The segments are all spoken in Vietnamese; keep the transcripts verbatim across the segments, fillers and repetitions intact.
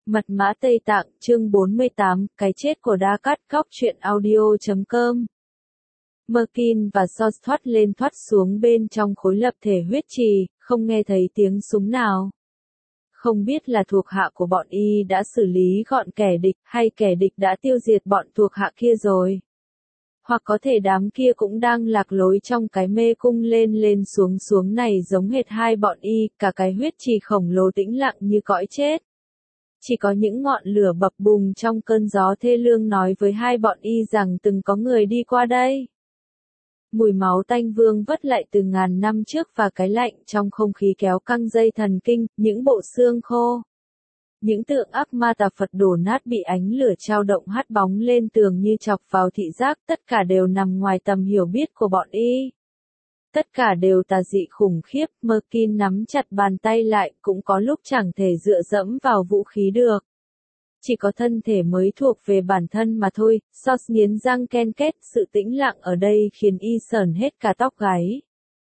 Mật mã Tây Tạng, chương bốn mươi tám, cái chết của Đa Cát Cóc truyện audio chấm com. Merkin và Sos thoát lên thoát xuống bên trong khối lập thể huyết trì, không nghe thấy tiếng súng nào. Không biết là thuộc hạ của bọn y đã xử lý gọn kẻ địch, hay kẻ địch đã tiêu diệt bọn thuộc hạ kia rồi. Hoặc có thể đám kia cũng đang lạc lối trong cái mê cung lên lên xuống xuống này giống hệt hai bọn y, cả cái huyết trì khổng lồ tĩnh lặng như cõi chết. Chỉ có những ngọn lửa bập bùng trong cơn gió thê lương nói với hai bọn y rằng từng có người đi qua đây. Mùi máu tanh vương vất lại từ ngàn năm trước và cái lạnh trong không khí kéo căng dây thần kinh, những bộ xương khô. Những tượng ác ma tà Phật đổ nát bị ánh lửa trao động hắt bóng lên tường như chọc vào thị giác, tất cả đều nằm ngoài tầm hiểu biết của bọn y. Tất cả đều tà dị khủng khiếp, Merkin nắm chặt bàn tay lại, cũng có lúc chẳng thể dựa dẫm vào vũ khí được. Chỉ có thân thể mới thuộc về bản thân mà thôi. Sos nghiến răng ken két, sự tĩnh lặng ở đây khiến y sởn hết cả tóc gáy.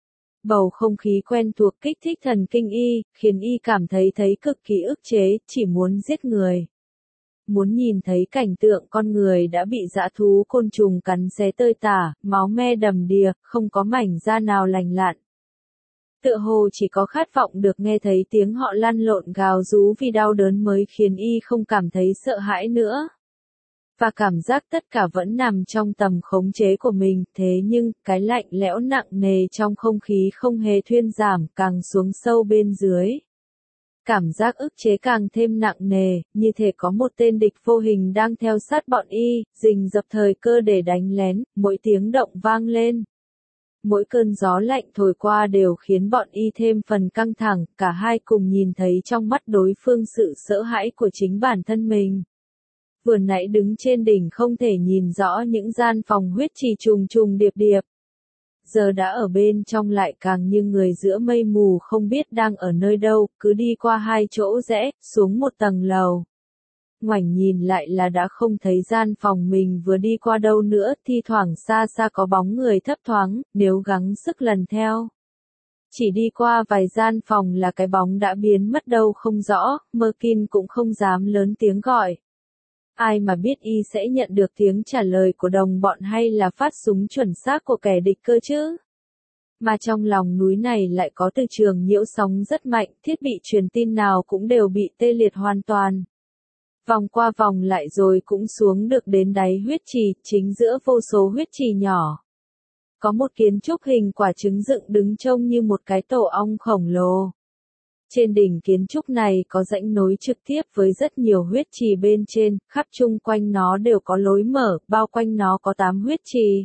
Bầu không khí quen thuộc kích thích thần kinh y, khiến y cảm thấy thấy cực kỳ ức chế, chỉ muốn giết người. Muốn nhìn thấy cảnh tượng con người đã bị dã thú côn trùng cắn xé tơi tả, máu me đầm đìa, không có mảnh da nào lành lặn. Tựa hồ chỉ có khát vọng được nghe thấy tiếng họ lăn lộn gào rú vì đau đớn mới khiến y không cảm thấy sợ hãi nữa. Và cảm giác tất cả vẫn nằm trong tầm khống chế của mình, thế nhưng, cái lạnh lẽo nặng nề trong không khí không hề thuyên giảm, càng xuống sâu bên dưới. Cảm giác ức chế càng thêm nặng nề, như thể có một tên địch vô hình đang theo sát bọn y, rình rập thời cơ để đánh lén, mỗi tiếng động vang lên. Mỗi cơn gió lạnh thổi qua đều khiến bọn y thêm phần căng thẳng, cả hai cùng nhìn thấy trong mắt đối phương sự sợ hãi của chính bản thân mình. Vừa nãy đứng trên đỉnh không thể nhìn rõ những gian phòng huyết trì trùng trùng điệp điệp. Giờ đã ở bên trong lại càng như người giữa mây mù không biết đang ở nơi đâu, cứ đi qua hai chỗ rẽ, xuống một tầng lầu. Ngoảnh nhìn lại là đã không thấy gian phòng mình vừa đi qua đâu nữa, thi thoảng xa xa có bóng người thấp thoáng, nếu gắng sức lần theo. Chỉ đi qua vài gian phòng là cái bóng đã biến mất đâu không rõ, Merkin cũng không dám lớn tiếng gọi. Ai mà biết y sẽ nhận được tiếng trả lời của đồng bọn hay là phát súng chuẩn xác của kẻ địch cơ chứ? Mà trong lòng núi này lại có từ trường nhiễu sóng rất mạnh, thiết bị truyền tin nào cũng đều bị tê liệt hoàn toàn. Vòng qua vòng lại rồi cũng xuống được đến đáy huyết trì, chính giữa vô số huyết trì nhỏ. Có một kiến trúc hình quả trứng dựng đứng trông như một cái tổ ong khổng lồ. Trên đỉnh kiến trúc này có rãnh nối trực tiếp với rất nhiều huyết trì bên trên, khắp chung quanh nó đều có lối mở, bao quanh nó có tám huyết trì.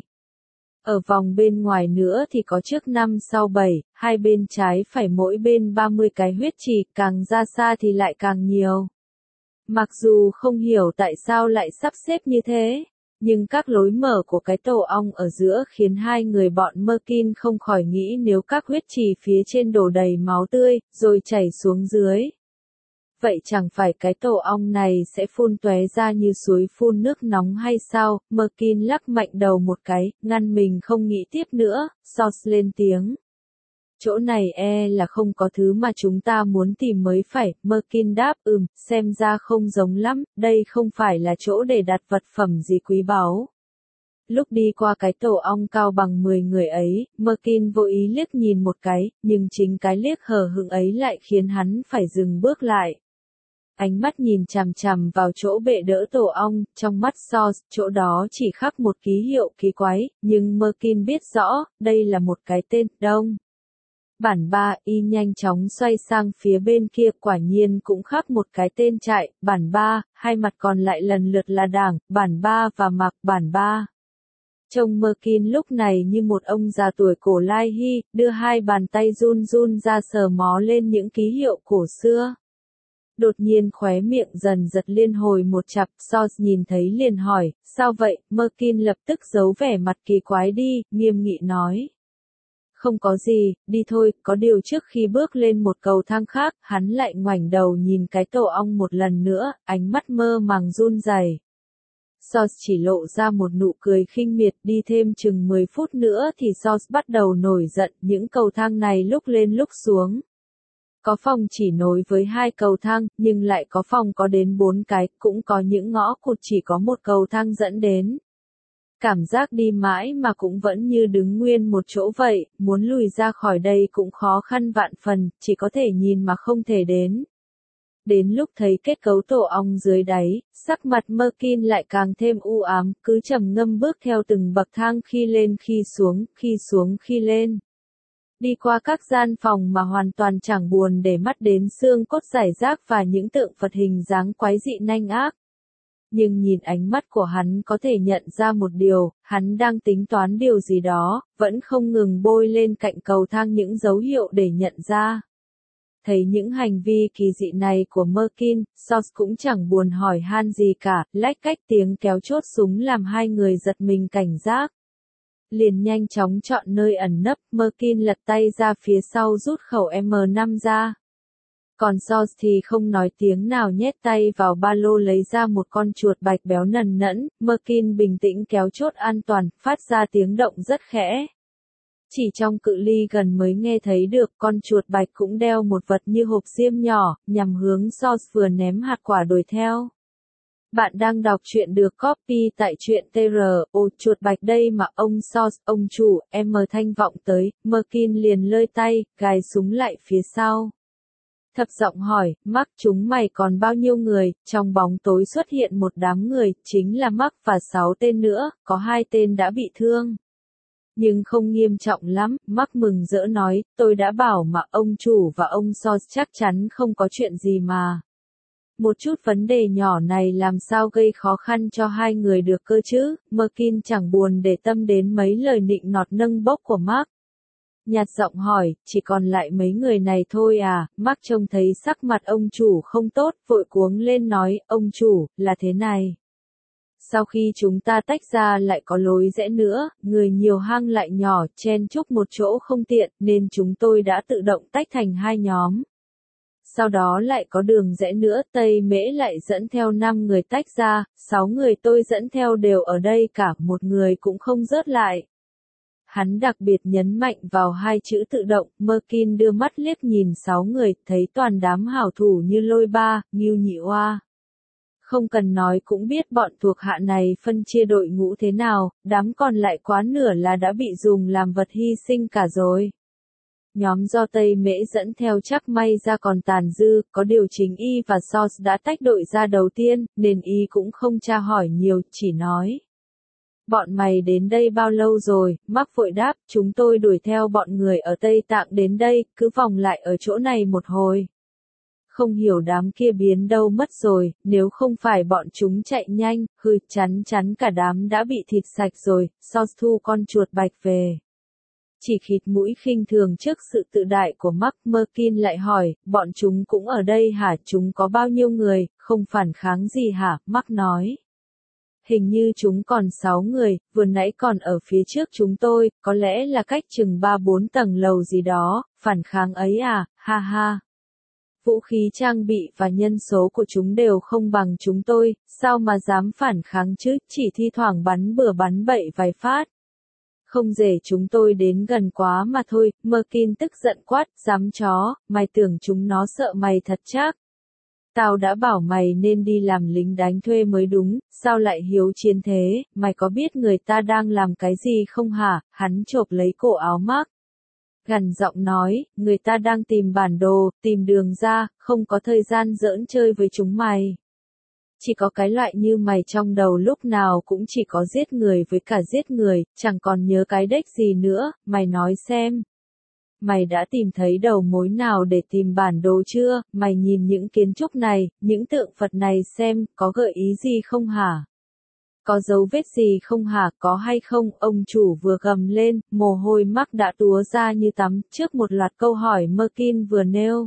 Ở vòng bên ngoài nữa thì có trước năm sau bảy, hai bên trái phải mỗi bên ba mươi cái huyết trì, càng ra xa thì lại càng nhiều. Mặc dù không hiểu tại sao lại sắp xếp như thế, nhưng các lối mở của cái tổ ong ở giữa khiến hai người bọn Merkin không khỏi nghĩ nếu các huyết trì phía trên đổ đầy máu tươi, rồi chảy xuống dưới. Vậy chẳng phải cái tổ ong này sẽ phun tóe ra như suối phun nước nóng hay sao? Merkin lắc mạnh đầu một cái, ngăn mình không nghĩ tiếp nữa, Sos lên tiếng. Chỗ này e là không có thứ mà chúng ta muốn tìm mới phải, Merkin đáp ừm, xem ra không giống lắm, đây không phải là chỗ để đặt vật phẩm gì quý báu. Lúc đi qua cái tổ ong cao bằng mười người ấy, Merkin vô ý liếc nhìn một cái, nhưng chính cái liếc hờ hững ấy lại khiến hắn phải dừng bước lại. Ánh mắt nhìn chằm chằm vào chỗ bệ đỡ tổ ong, trong mắt Sos, chỗ đó chỉ khắc một ký hiệu kỳ quái, nhưng Merkin biết rõ, đây là một cái tên, Đông. Bản ba, y nhanh chóng xoay sang phía bên kia, quả nhiên cũng khắc một cái tên trại, bản ba, hai mặt còn lại lần lượt là đảng, bản ba và mặc, bản ba. Trông Merkin lúc này như một ông già tuổi cổ lai hy, đưa hai bàn tay run run ra sờ mó lên những ký hiệu cổ xưa. Đột nhiên khóe miệng dần giật liên hồi một chặp, Sos nhìn thấy liền hỏi, sao vậy? Merkin lập tức giấu vẻ mặt kỳ quái đi, nghiêm nghị nói. Không có gì, đi thôi, có điều trước khi bước lên một cầu thang khác, hắn lại ngoảnh đầu nhìn cái tổ ong một lần nữa, ánh mắt mơ màng run rẩy. Sos chỉ lộ ra một nụ cười khinh miệt, đi thêm chừng mười phút nữa thì Sos bắt đầu nổi giận, những cầu thang này lúc lên lúc xuống. Có phòng chỉ nối với hai cầu thang, nhưng lại có phòng có đến bốn cái, cũng có những ngõ cụt chỉ có một cầu thang dẫn đến. Cảm giác đi mãi mà cũng vẫn như đứng nguyên một chỗ vậy, muốn lùi ra khỏi đây cũng khó khăn vạn phần, chỉ có thể nhìn mà không thể đến. Đến lúc thấy kết cấu tổ ong dưới đáy, sắc mặt Merkin lại càng thêm u ám, cứ trầm ngâm bước theo từng bậc thang khi lên khi xuống, khi xuống khi lên. Đi qua các gian phòng mà hoàn toàn chẳng buồn để mắt đến xương cốt rải rác và những tượng Phật hình dáng quái dị nanh ác. Nhưng nhìn ánh mắt của hắn có thể nhận ra một điều, hắn đang tính toán điều gì đó, vẫn không ngừng bôi lên cạnh cầu thang những dấu hiệu để nhận ra. Thấy những hành vi kỳ dị này của Merkin, Sos cũng chẳng buồn hỏi han gì cả, lách cách tiếng kéo chốt súng làm hai người giật mình cảnh giác. Liền nhanh chóng chọn nơi ẩn nấp, Merkin lật tay ra phía sau rút khẩu M năm ra. Còn Sos thì không nói tiếng nào nhét tay vào ba lô lấy ra một con chuột bạch béo nần nẫn, Merkin bình tĩnh kéo chốt an toàn, phát ra tiếng động rất khẽ. Chỉ trong cự ly gần mới nghe thấy được con chuột bạch cũng đeo một vật như hộp diêm nhỏ, nhằm hướng Sos vừa ném hạt quả đuổi theo. Bạn đang đọc truyện được copy tại truyện tê rờ, ồ chuột bạch đây mà ông Sos, ông chủ, em mờ thanh vọng tới, Merkin liền lơi tay, gài súng lại phía sau. Thấp giọng hỏi, Mark chúng mày còn bao nhiêu người, trong bóng tối xuất hiện một đám người, chính là Mark và sáu tên nữa, có hai tên đã bị thương. Nhưng không nghiêm trọng lắm, Mark mừng rỡ nói, tôi đã bảo mà ông chủ và ông Sos chắc chắn không có chuyện gì mà. Một chút vấn đề nhỏ này làm sao gây khó khăn cho hai người được cơ chứ, Merkin chẳng buồn để tâm đến mấy lời nịnh nọt nâng bốc của Mark. Nhạt giọng hỏi, chỉ còn lại mấy người này thôi à, Mark trông thấy sắc mặt ông chủ không tốt, vội cuống lên nói, ông chủ, là thế này. Sau khi chúng ta tách ra lại có lối rẽ nữa, người nhiều hang lại nhỏ, chen chúc một chỗ không tiện, nên chúng tôi đã tự động tách thành hai nhóm. Sau đó lại có đường rẽ nữa, Tây Mễ lại dẫn theo năm người tách ra, sáu người tôi dẫn theo đều ở đây cả, một người cũng không rớt lại. Hắn đặc biệt nhấn mạnh vào hai chữ tự động, Merkin đưa mắt liếc nhìn sáu người, thấy toàn đám hảo thủ như Lôi Ba, Ngưu Nhị Oa. Không cần nói cũng biết bọn thuộc hạ này phân chia đội ngũ thế nào, đám còn lại quá nửa là đã bị dùng làm vật hy sinh cả rồi. Nhóm do Tây Mễ dẫn theo chắc may ra còn tàn dư, có điều chính y và Sos đã tách đội ra đầu tiên, nên y cũng không tra hỏi nhiều, chỉ nói. Bọn mày đến đây bao lâu rồi, Mark vội đáp, chúng tôi đuổi theo bọn người ở Tây Tạng đến đây, cứ vòng lại ở chỗ này một hồi. Không hiểu đám kia biến đâu mất rồi, nếu không phải bọn chúng chạy nhanh, hừ chắn chắn cả đám đã bị thịt sạch rồi, Sos thu con chuột bạch về. Chỉ khịt mũi khinh thường trước sự tự đại của Mark, Merkin lại hỏi, bọn chúng cũng ở đây hả, chúng có bao nhiêu người, không phản kháng gì hả, Mark nói. Hình như chúng còn sáu người, vừa nãy còn ở phía trước chúng tôi, có lẽ là cách chừng ba bốn tầng lầu gì đó, phản kháng ấy à, ha ha. Vũ khí trang bị và nhân số của chúng đều không bằng chúng tôi, sao mà dám phản kháng chứ, chỉ thi thoảng bắn bừa bắn bậy vài phát. Không dễ chúng tôi đến gần quá mà thôi, Merkin tức giận quát, dám chó, mày tưởng chúng nó sợ mày thật chắc. Tao đã bảo mày nên đi làm lính đánh thuê mới đúng, sao lại hiếu chiến thế, mày có biết người ta đang làm cái gì không hả, hắn chộp lấy cổ áo Mark. Gằn giọng nói, người ta đang tìm bản đồ, tìm đường ra, không có thời gian giỡn chơi với chúng mày. Chỉ có cái loại như mày trong đầu lúc nào cũng chỉ có giết người với cả giết người, chẳng còn nhớ cái đếch gì nữa, mày nói xem. Mày đã tìm thấy đầu mối nào để tìm bản đồ chưa, mày nhìn những kiến trúc này, những tượng Phật này xem, có gợi ý gì không hả? Có dấu vết gì không hả, có hay không, ông chủ vừa gầm lên, mồ hôi Mark đã túa ra như tắm, trước một loạt câu hỏi Merkin vừa nêu.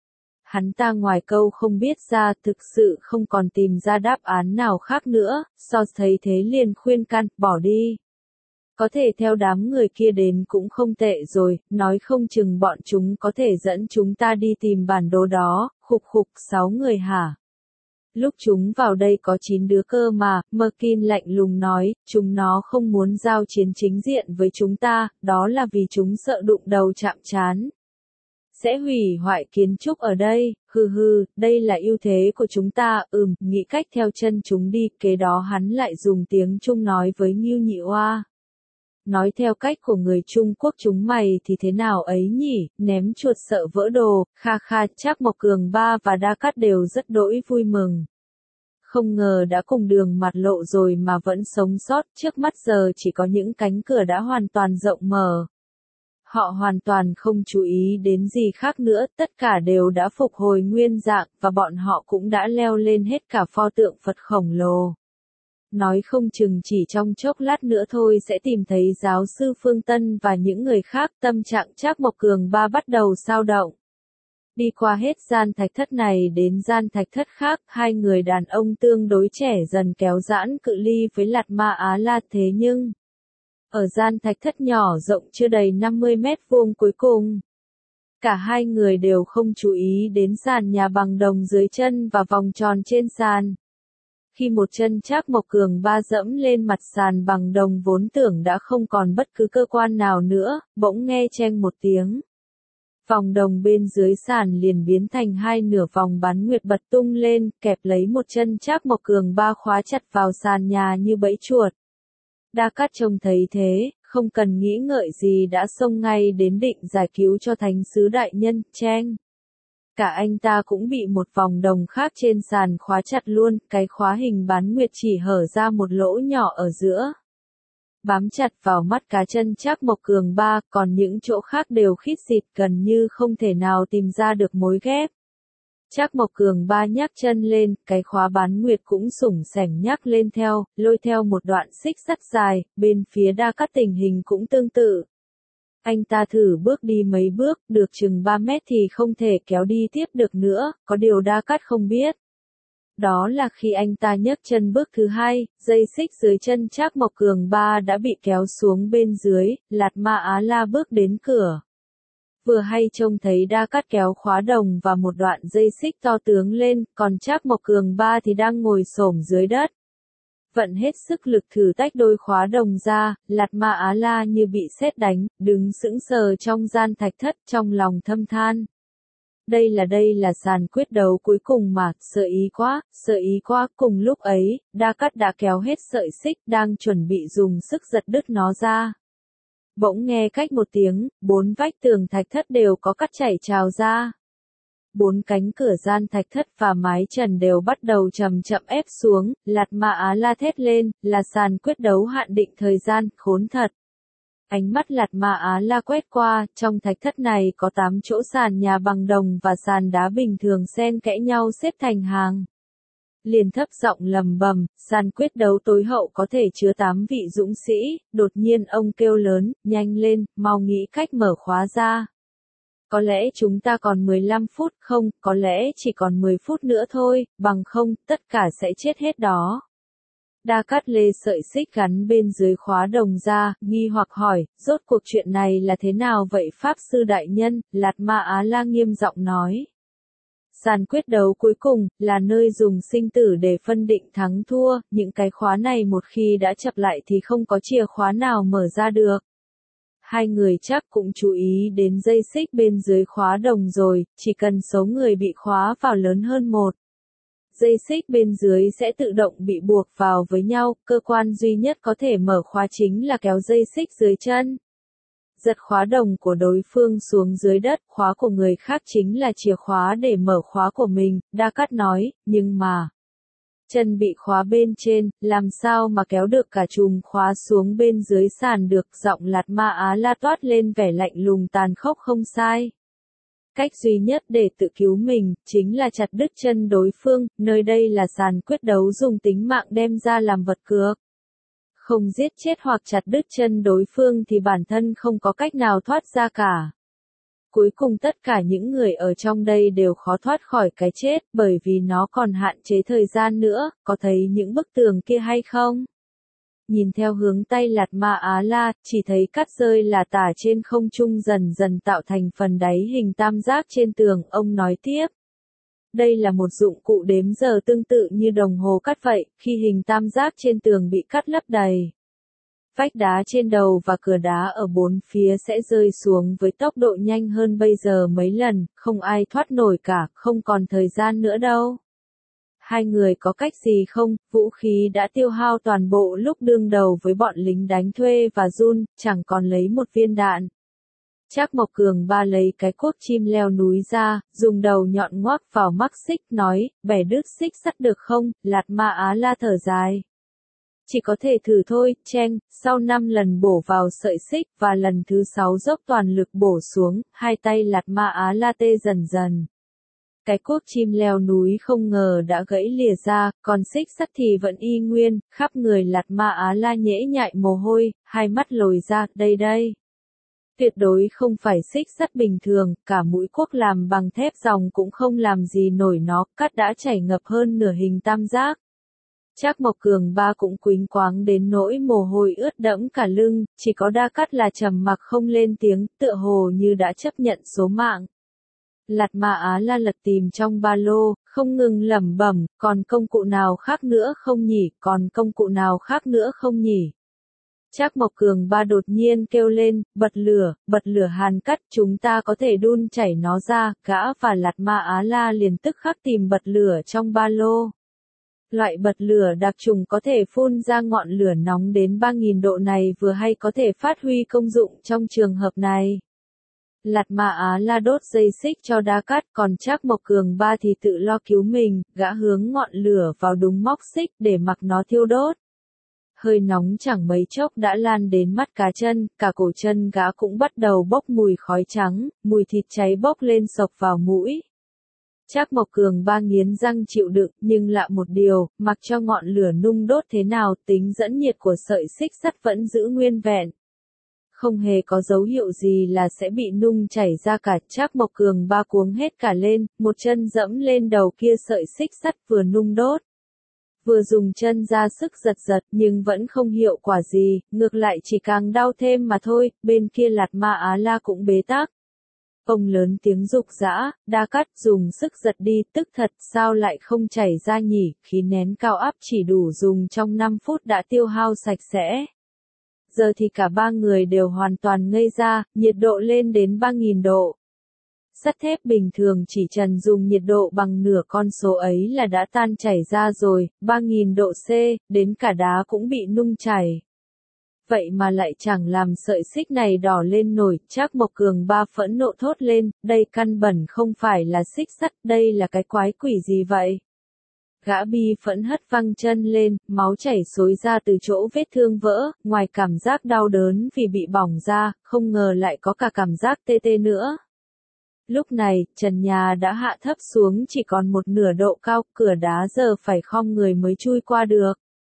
Hắn ta ngoài câu không biết ra, thực sự không còn tìm ra đáp án nào khác nữa, Sos thấy thế liền khuyên can, bỏ đi. Có thể theo đám người kia đến cũng không tệ rồi, nói không chừng bọn chúng có thể dẫn chúng ta đi tìm bản đồ đó, khục khục, sáu người hả? Lúc chúng vào đây có chín đứa cơ mà, Merkin lạnh lùng nói, chúng nó không muốn giao chiến chính diện với chúng ta, đó là vì chúng sợ đụng đầu chạm trán. Sẽ hủy hoại kiến trúc ở đây, hừ hừ, đây là ưu thế của chúng ta, ừm, nghĩ cách theo chân chúng đi, kế đó hắn lại dùng tiếng Trung nói với Ngưu Nhị Oa. Nói theo cách của người Trung Quốc chúng mày thì thế nào ấy nhỉ, ném chuột sợ vỡ đồ, kha kha, Trác Mộc Cường Ba và Đa Cát đều rất đỗi vui mừng. Không ngờ đã cùng đường mặt lộ rồi mà vẫn sống sót, trước mắt giờ chỉ có những cánh cửa đã hoàn toàn rộng mở. Họ hoàn toàn không chú ý đến gì khác nữa, tất cả đều đã phục hồi nguyên dạng, và bọn họ cũng đã leo lên hết cả pho tượng Phật khổng lồ. Nói không chừng chỉ trong chốc lát nữa thôi sẽ tìm thấy giáo sư Phương Tân và những người khác, tâm trạng Trác Mộc Cường Ba bắt đầu xao động. Đi qua hết gian thạch thất này đến gian thạch thất khác, hai người đàn ông tương đối trẻ dần kéo giãn cự ly với Lạt Ma Á La, thế nhưng ở gian thạch thất nhỏ rộng chưa đầy năm mươi mét vuông cuối cùng, cả hai người đều không chú ý đến sàn nhà bằng đồng dưới chân và vòng tròn trên sàn. Khi một chân Trác Mộc Cường Ba dẫm lên mặt sàn bằng đồng vốn tưởng đã không còn bất cứ cơ quan nào nữa, bỗng nghe cheng một tiếng. Vòng đồng bên dưới sàn liền biến thành hai nửa vòng bán nguyệt bật tung lên, kẹp lấy một chân Trác Mộc Cường Ba khóa chặt vào sàn nhà như bẫy chuột. Đa Cát trông thấy thế, không cần nghĩ ngợi gì đã xông ngay đến định giải cứu cho thánh sứ đại nhân, cheng. Cả anh ta cũng bị một vòng đồng khác trên sàn khóa chặt luôn, cái khóa hình bán nguyệt chỉ hở ra một lỗ nhỏ ở giữa. Bám chặt vào mắt cá chân Trác Mộc Cường Ba, còn những chỗ khác đều khít xịt gần như không thể nào tìm ra được mối ghép. Trác Mộc Cường Ba nhắc chân lên, cái khóa bán nguyệt cũng sủng sẻng nhắc lên theo, lôi theo một đoạn xích sắt dài, bên phía Đa Cát tình hình cũng tương tự. Anh ta thử bước đi mấy bước, được chừng ba mét thì không thể kéo đi tiếp được nữa, có điều Đa Cát không biết. Đó là khi anh ta nhấc chân bước thứ hai, dây xích dưới chân Trác Mộc Cường Ba đã bị kéo xuống bên dưới, Lạt Ma Á La bước đến cửa. Vừa hay trông thấy Đa Cát kéo khóa đồng và một đoạn dây xích to tướng lên, còn Trác Mộc Cường Ba thì đang ngồi xổm dưới đất. Vận hết sức lực thử tách đôi khóa đồng ra, Lạt Ma Á La như bị sét đánh, đứng sững sờ trong gian thạch thất, trong lòng thâm than. Đây là đây là sàn quyết đấu cuối cùng mà, sợ ý quá, sợ ý quá, cùng lúc ấy, Đa Cát đã kéo hết sợi xích, đang chuẩn bị dùng sức giật đứt nó ra. Bỗng nghe cách một tiếng, bốn vách tường thạch thất đều có cát chảy trào ra. Bốn cánh cửa gian thạch thất và mái trần đều bắt đầu chậm chậm ép xuống, Lạt Ma Á La thét lên, là sàn quyết đấu hạn định thời gian, khốn thật. Ánh mắt Lạt Ma Á La quét qua, trong thạch thất này có tám chỗ sàn nhà bằng đồng và sàn đá bình thường xen kẽ nhau xếp thành hàng. Liền thấp giọng lầm bầm, sàn quyết đấu tối hậu có thể chứa tám vị dũng sĩ, đột nhiên ông kêu lớn, nhanh lên, mau nghĩ cách mở khóa ra. Có lẽ chúng ta còn mười lăm phút, không, có lẽ chỉ còn mười phút nữa thôi, bằng không, tất cả sẽ chết hết đó. Đa Cát lê sợi xích gắn bên dưới khóa đồng ra, nghi hoặc hỏi, rốt cuộc chuyện này là thế nào vậy Pháp Sư Đại Nhân, Lạt Ma Á La nghiêm giọng nói. Sàn quyết đấu cuối cùng, là nơi dùng sinh tử để phân định thắng thua, những cái khóa này một khi đã chập lại thì không có chìa khóa nào mở ra được. Hai người chắc cũng chú ý đến dây xích bên dưới khóa đồng rồi, chỉ cần số người bị khóa vào lớn hơn một. Dây xích bên dưới sẽ tự động bị buộc vào với nhau, cơ quan duy nhất có thể mở khóa chính là kéo dây xích dưới chân. Giật khóa đồng của đối phương xuống dưới đất, khóa của người khác chính là chìa khóa để mở khóa của mình, Đa Cát nói, nhưng mà chân bị khóa bên trên, làm sao mà kéo được cả chùm khóa xuống bên dưới sàn được, giọng Lạt Ma Á La toát lên vẻ lạnh lùng tàn khốc không sai. Cách duy nhất để tự cứu mình, chính là chặt đứt chân đối phương, nơi đây là sàn quyết đấu dùng tính mạng đem ra làm vật cược. Không giết chết hoặc chặt đứt chân đối phương thì bản thân không có cách nào thoát ra cả. Cuối cùng tất cả những người ở trong đây đều khó thoát khỏi cái chết, bởi vì nó còn hạn chế thời gian nữa, có thấy những bức tường kia hay không? Nhìn theo hướng tay Lạt Ma Á La, chỉ thấy cát rơi là tả trên không trung dần dần tạo thành phần đáy hình tam giác trên tường, ông nói tiếp. Đây là một dụng cụ đếm giờ tương tự như đồng hồ cát vậy, khi hình tam giác trên tường bị cát lấp đầy. Vách đá trên đầu và cửa đá ở bốn phía sẽ rơi xuống với tốc độ nhanh hơn bây giờ mấy lần, không ai thoát nổi cả, không còn thời gian nữa đâu. Hai người có cách gì không, vũ khí đã tiêu hao toàn bộ lúc đương đầu với bọn lính đánh thuê và Jun, chẳng còn lấy một viên đạn. Trác Mộc Cường Ba lấy cái cuốc chim leo núi ra, dùng đầu nhọn ngoác vào mắc xích, nói, bẻ đứt xích sắt được không, Lạt Ma Á La thở dài. Chỉ có thể thử thôi, cheng, sau năm lần bổ vào sợi xích và lần thứ sáu dốc toàn lực bổ xuống, hai tay Lạt Ma Á La tê dần dần. Cái cuốc chim leo núi không ngờ đã gãy lìa ra, còn xích sắt thì vẫn y nguyên, khắp người Lạt Ma Á La nhễ nhại mồ hôi, hai mắt lồi ra, đây đây. Tuyệt đối không phải xích sắt bình thường, cả mũi cuốc làm bằng thép ròng cũng không làm gì nổi nó, cắt đã chảy ngập hơn nửa hình tam giác. Trác Mộc Cường Ba cũng quýnh quáng đến nỗi mồ hôi ướt đẫm cả lưng, chỉ có Đa Cát là trầm mặc không lên tiếng, tựa hồ như đã chấp nhận số mạng. Lạt Ma Á La lật tìm trong ba lô, không ngừng lẩm bẩm, còn công cụ nào khác nữa không nhỉ, còn công cụ nào khác nữa không nhỉ. Trác Mộc Cường Ba đột nhiên kêu lên, bật lửa, bật lửa hàn cắt, chúng ta có thể đun chảy nó ra, gã và Lạt Ma Á La liền tức khắc tìm bật lửa trong ba lô. Loại bật lửa đặc trùng có thể phun ra ngọn lửa nóng đến ba nghìn độ này vừa hay có thể phát huy công dụng trong trường hợp này. Lạt Ma Á La đốt dây xích cho Đa Cát, còn Trác Mộc Cường Ba thì tự lo cứu mình, gã hướng ngọn lửa vào đúng móc xích để mặc nó thiêu đốt. Hơi nóng chẳng mấy chốc đã lan đến mắt cá chân, cả cổ chân gã cũng bắt đầu bốc mùi khói trắng, mùi thịt cháy bốc lên sộc vào mũi. Trác Mộc Cường Ba nghiến răng chịu đựng, nhưng lạ một điều, mặc cho ngọn lửa nung đốt thế nào, tính dẫn nhiệt của sợi xích sắt vẫn giữ nguyên vẹn. Không hề có dấu hiệu gì là sẽ bị nung chảy ra cả. Trác Mộc Cường Ba cuống hết cả lên, một chân dẫm lên đầu kia sợi xích sắt vừa nung đốt. Vừa dùng chân ra sức giật giật nhưng vẫn không hiệu quả gì, ngược lại chỉ càng đau thêm mà thôi, bên kia Lạt Ma Á La cũng bế tắc. Ông lớn tiếng rục rã, Đa Cát dùng sức giật đi, tức thật sao lại không chảy ra nhỉ, khí nén cao áp chỉ đủ dùng trong năm phút đã tiêu hao sạch sẽ. Giờ thì cả ba người đều hoàn toàn ngây ra, nhiệt độ lên đến ba nghìn độ. Sắt thép bình thường chỉ cần dùng nhiệt độ bằng nửa con số ấy là đã tan chảy ra rồi, ba nghìn độ C, đến cả đá cũng bị nung chảy. Vậy mà lại chẳng làm sợi xích này đỏ lên nổi, Trác Mộc Cường Ba phẫn nộ thốt lên, đây căn bản không phải là xích sắt, đây là cái quái quỷ gì vậy? Gã bi phẫn hất văng chân lên, máu chảy xối ra từ chỗ vết thương vỡ, ngoài cảm giác đau đớn vì bị bỏng ra, không ngờ lại có cả cảm giác tê tê nữa. Lúc này, trần nhà đã hạ thấp xuống chỉ còn một nửa độ cao, cửa đá giờ phải khom người mới chui qua được.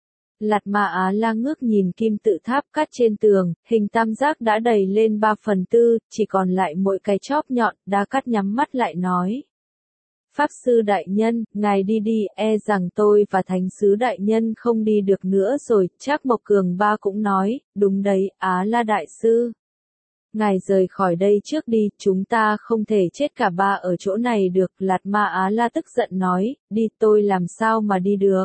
Lạt Ma Á La ngước nhìn kim tự tháp cắt trên tường, hình tam giác đã đầy lên ba phần tư, chỉ còn lại mỗi cái chóp nhọn, Đa Cát nhắm mắt lại nói. Pháp sư đại nhân, ngài đi đi, e rằng tôi và thánh sứ đại nhân không đi được nữa rồi. Trác Mộc Cường Ba cũng nói, đúng đấy, Á La đại sư. Ngài rời khỏi đây trước đi, chúng ta không thể chết cả ba ở chỗ này được. Lạt Ma Á La tức giận nói, đi, tôi làm sao mà đi được.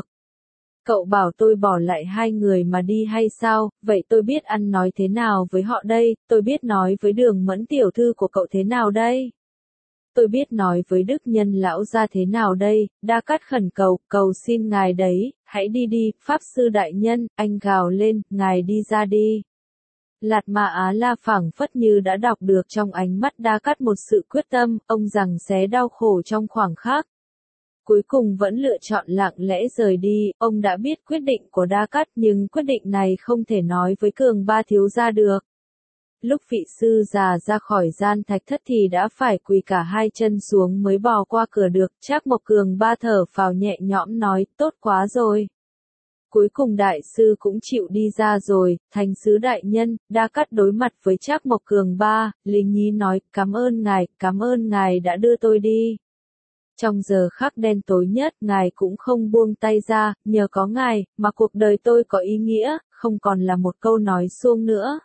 Cậu bảo tôi bỏ lại hai người mà đi hay sao, vậy tôi biết ăn nói thế nào với họ đây, tôi biết nói với Đường Mẫn tiểu thư của cậu thế nào đây. Tôi biết nói với Đức Nhân lão gia thế nào đây. Đa Cát khẩn cầu, cầu xin ngài đấy, hãy đi đi, Pháp sư đại nhân, anh gào lên, ngài đi ra đi. Lạt Ma Á La phảng phất như đã đọc được trong ánh mắt Đa Cát một sự quyết tâm, ông rằng xé đau khổ trong khoảng khắc. Cuối cùng vẫn lựa chọn lặng lẽ rời đi, ông đã biết quyết định của Đa Cát nhưng quyết định này không thể nói với Cường Ba thiếu gia được. Lúc vị sư già ra khỏi gian thạch thất thì đã phải quỳ cả hai chân xuống mới bò qua cửa được. Trác Mộc Cường Ba thở phào nhẹ nhõm nói, tốt quá rồi. Cuối cùng đại sư cũng chịu đi ra rồi, thánh sứ đại nhân. Đa Cát đối mặt với Trác Mộc Cường Ba, lý nhí nói, cảm ơn ngài, cảm ơn ngài đã đưa tôi đi. Trong giờ khắc đen tối nhất, ngài cũng không buông tay ra, nhờ có ngài, mà cuộc đời tôi có ý nghĩa, không còn là một câu nói suông nữa.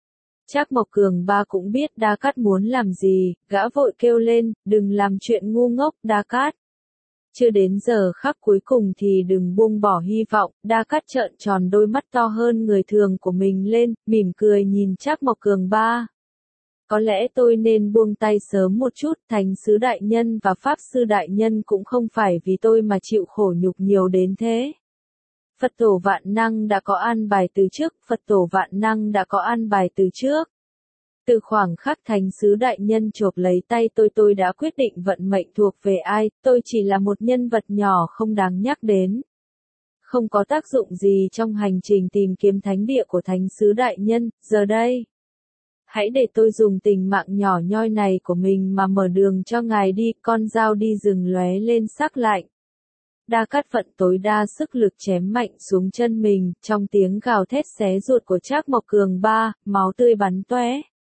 Trác Mộc Cường Ba cũng biết Đa Cát muốn làm gì, gã vội kêu lên, đừng làm chuyện ngu ngốc, Đa Cát. Chưa đến giờ khắc cuối cùng thì đừng buông bỏ hy vọng, Đa Cát trợn tròn đôi mắt to hơn người thường của mình lên, mỉm cười nhìn Trác Mộc Cường ba. Có lẽ tôi nên buông tay sớm một chút, Thánh sứ đại nhân và Pháp sư đại nhân cũng không phải vì tôi mà chịu khổ nhục nhiều đến thế. Phật tổ vạn năng đã có an bài từ trước, Phật tổ vạn năng đã có an bài từ trước. Từ khoảng khắc Thánh sứ đại nhân chộp lấy tay tôi tôi đã quyết định vận mệnh thuộc về ai, tôi chỉ là một nhân vật nhỏ không đáng nhắc đến. Không có tác dụng gì trong hành trình tìm kiếm thánh địa của Thánh sứ đại nhân, giờ đây. Hãy để tôi dùng tình mạng nhỏ nhoi này của mình mà mở đường cho ngài đi, con dao đi rừng lóe lên sắc lạnh. Đa Cát vận tối đa sức lực chém mạnh xuống chân mình, trong tiếng gào thét xé ruột của Trác Mộc Cường ba, máu tươi bắn tóe.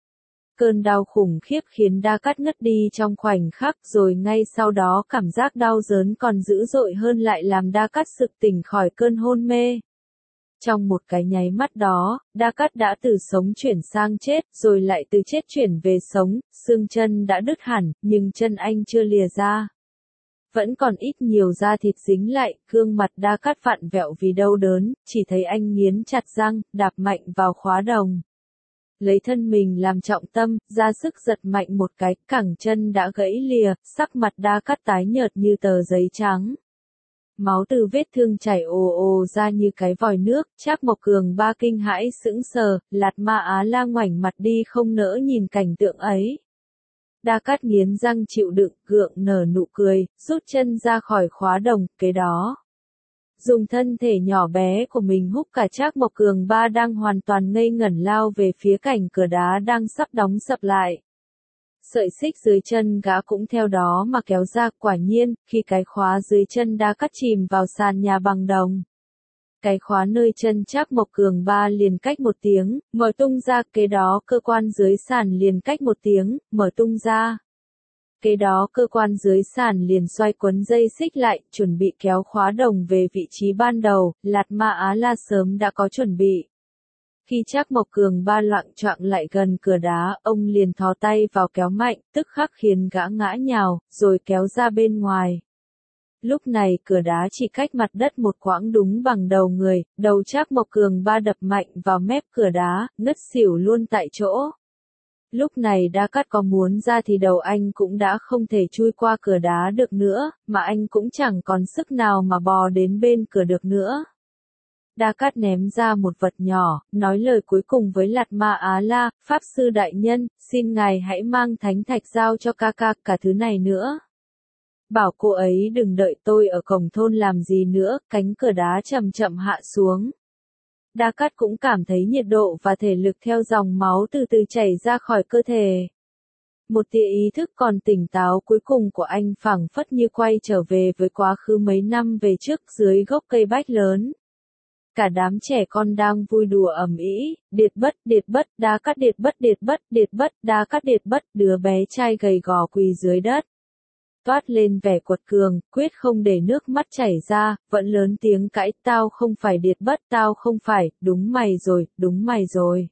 Cơn đau khủng khiếp khiến Đa Cát ngất đi trong khoảnh khắc, rồi ngay sau đó cảm giác đau đớn còn dữ dội hơn lại làm Đa Cát sực tỉnh khỏi cơn hôn mê. Trong một cái nháy mắt đó, Đa Cát đã từ sống chuyển sang chết, rồi lại từ chết chuyển về sống, xương chân đã đứt hẳn, nhưng chân anh chưa lìa ra. Vẫn còn ít nhiều da thịt dính lại, gương mặt Đa Cát vặn vẹo vì đau đớn, chỉ thấy anh nghiến chặt răng, đạp mạnh vào khóa đồng. Lấy thân mình làm trọng tâm, ra sức giật mạnh một cái, cẳng chân đã gãy lìa, sắc mặt Đa Cát tái nhợt như tờ giấy trắng. Máu từ vết thương chảy ồ ồ ra như cái vòi nước, Trác Mộc Cường ba kinh hãi sững sờ, Lạt Ma Á La ngoảnh mặt đi không nỡ nhìn cảnh tượng ấy. Đa Cát nghiến răng chịu đựng, gượng nở nụ cười, rút chân ra khỏi khóa đồng, kế đó. Dùng thân thể nhỏ bé của mình húc cả Trác Mộc Cường ba đang hoàn toàn ngây ngẩn lao về phía cảnh cửa đá đang sắp đóng sập lại. Sợi xích dưới chân gã cũng theo đó mà kéo ra, quả nhiên, khi cái khóa dưới chân Đa Cát chìm vào sàn nhà bằng đồng. Cái khóa nơi chân Trác Mộc Cường ba liền cách một tiếng, mở tung ra, kế đó cơ quan dưới sàn liền cách một tiếng, mở tung ra. Kế đó cơ quan dưới sàn liền xoay quấn dây xích lại, chuẩn bị kéo khóa đồng về vị trí ban đầu, Lạt Ma Á La sớm đã có chuẩn bị. Khi Trác Mộc Cường ba loạng choạng lại gần cửa đá, ông liền thò tay vào kéo mạnh, tức khắc khiến gã ngã nhào, rồi kéo ra bên ngoài. Lúc này cửa đá chỉ cách mặt đất một quãng đúng bằng đầu người, đầu Trác Mộc Cường ba đập mạnh vào mép cửa đá, ngất xỉu luôn tại chỗ. Lúc này Đa Cát có muốn ra thì đầu anh cũng đã không thể chui qua cửa đá được nữa, mà anh cũng chẳng còn sức nào mà bò đến bên cửa được nữa. Đa Cát ném ra một vật nhỏ, nói lời cuối cùng với Lạt Ma Á La, Pháp sư đại nhân, xin ngài hãy mang thánh thạch giao cho ca ca, cả thứ này nữa. Bảo cô ấy đừng đợi tôi ở cổng thôn làm gì nữa, cánh cửa đá chậm chậm hạ xuống. Đa Cát cũng cảm thấy nhiệt độ và thể lực theo dòng máu từ từ chảy ra khỏi cơ thể. Một tia ý thức còn tỉnh táo cuối cùng của anh phảng phất như quay trở về với quá khứ mấy năm về trước dưới gốc cây bách lớn. Cả đám trẻ con đang vui đùa ầm ĩ, điệt bất, điệt bất, Đa Cát điệt bất, điệt bất, điệt bất, Đa Cát điệt bất, đứa bé trai gầy gò quỳ dưới đất. Toát lên vẻ quật cường, quyết không để nước mắt chảy ra, vẫn lớn tiếng cãi, tao không phải điệt bất, tao không phải, đúng mày rồi, đúng mày rồi.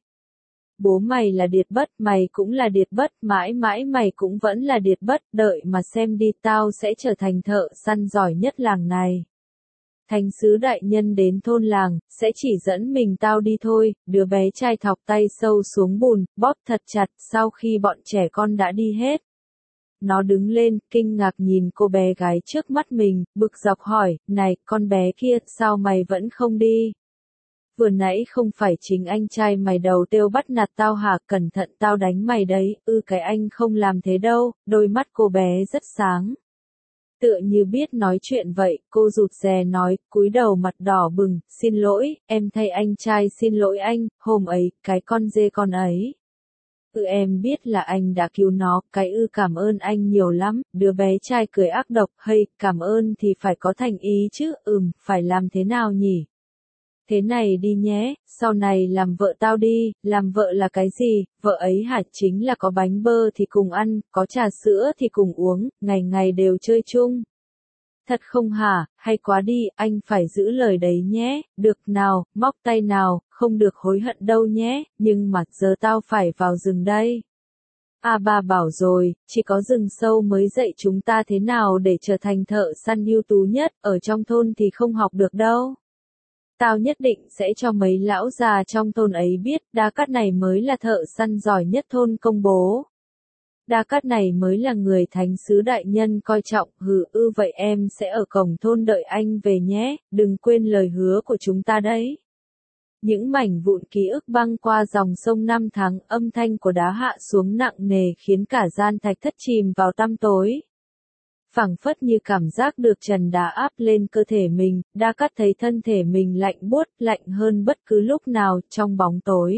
Bố mày là điệt bất, mày cũng là điệt bất, mãi mãi mày cũng vẫn là điệt bất, đợi mà xem đi, tao sẽ trở thành thợ săn giỏi nhất làng này. Thánh sứ đại nhân đến thôn làng, sẽ chỉ dẫn mình tao đi thôi, đứa bé trai thọc tay sâu xuống bùn, bóp thật chặt, sau khi bọn trẻ con đã đi hết. Nó đứng lên, kinh ngạc nhìn cô bé gái trước mắt mình, bực dọc hỏi, này, con bé kia, sao mày vẫn không đi? Vừa nãy không phải chính anh trai mày đầu têu bắt nạt tao hả, cẩn thận tao đánh mày đấy, ư ừ, cái anh không làm thế đâu, đôi mắt cô bé rất sáng. Tựa như biết nói chuyện vậy, cô rụt rè nói, cúi đầu mặt đỏ bừng, xin lỗi, em thay anh trai xin lỗi anh, hôm ấy, cái con dê con ấy. Ừ em biết là anh đã cứu nó, cái ư cảm ơn anh nhiều lắm, đứa bé trai cười ác độc, hay, cảm ơn thì phải có thành ý chứ, ừm, phải làm thế nào nhỉ? Thế này đi nhé, sau này làm vợ tao đi, làm vợ là cái gì, vợ ấy hả, chính là có bánh bơ thì cùng ăn, có trà sữa thì cùng uống, ngày ngày đều chơi chung. Thật không hả, hay quá đi, anh phải giữ lời đấy nhé, được nào, móc tay nào, không được hối hận đâu nhé, nhưng mà giờ tao phải vào rừng đây. A ba bảo rồi, chỉ có rừng sâu mới dạy chúng ta thế nào để trở thành thợ săn ưu tú nhất, ở trong thôn thì không học được đâu. Tao nhất định sẽ cho mấy lão già trong thôn ấy biết, Đa Cát này mới là thợ săn giỏi nhất thôn công bố. Đa Cát này mới là người thánh sứ đại nhân coi trọng, hừ ư vậy em sẽ ở cổng thôn đợi anh về nhé, đừng quên lời hứa của chúng ta đấy. Những mảnh vụn ký ức băng qua dòng sông năm tháng, âm thanh của đá hạ xuống nặng nề khiến cả gian thạch thất chìm vào tăm tối. Phảng phất như cảm giác được trần đá áp lên cơ thể mình, Đa Cát thấy thân thể mình lạnh buốt, lạnh hơn bất cứ lúc nào, trong bóng tối.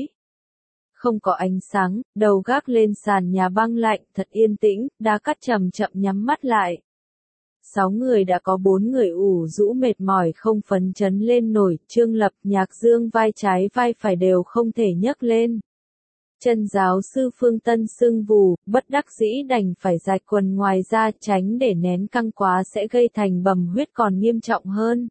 Không có ánh sáng, đầu gác lên sàn nhà băng lạnh, thật yên tĩnh, Đa Cát chậm chậm nhắm mắt lại. Sáu người đã có bốn người ủ rũ mệt mỏi không phấn chấn lên nổi, Trương Lập, Nhạc Dương vai trái vai phải đều không thể nhấc lên. Chân giáo sư Phương Tân sưng vù, bất đắc dĩ đành phải rạch quần ngoài ra tránh để nén căng quá sẽ gây thành bầm huyết còn nghiêm trọng hơn.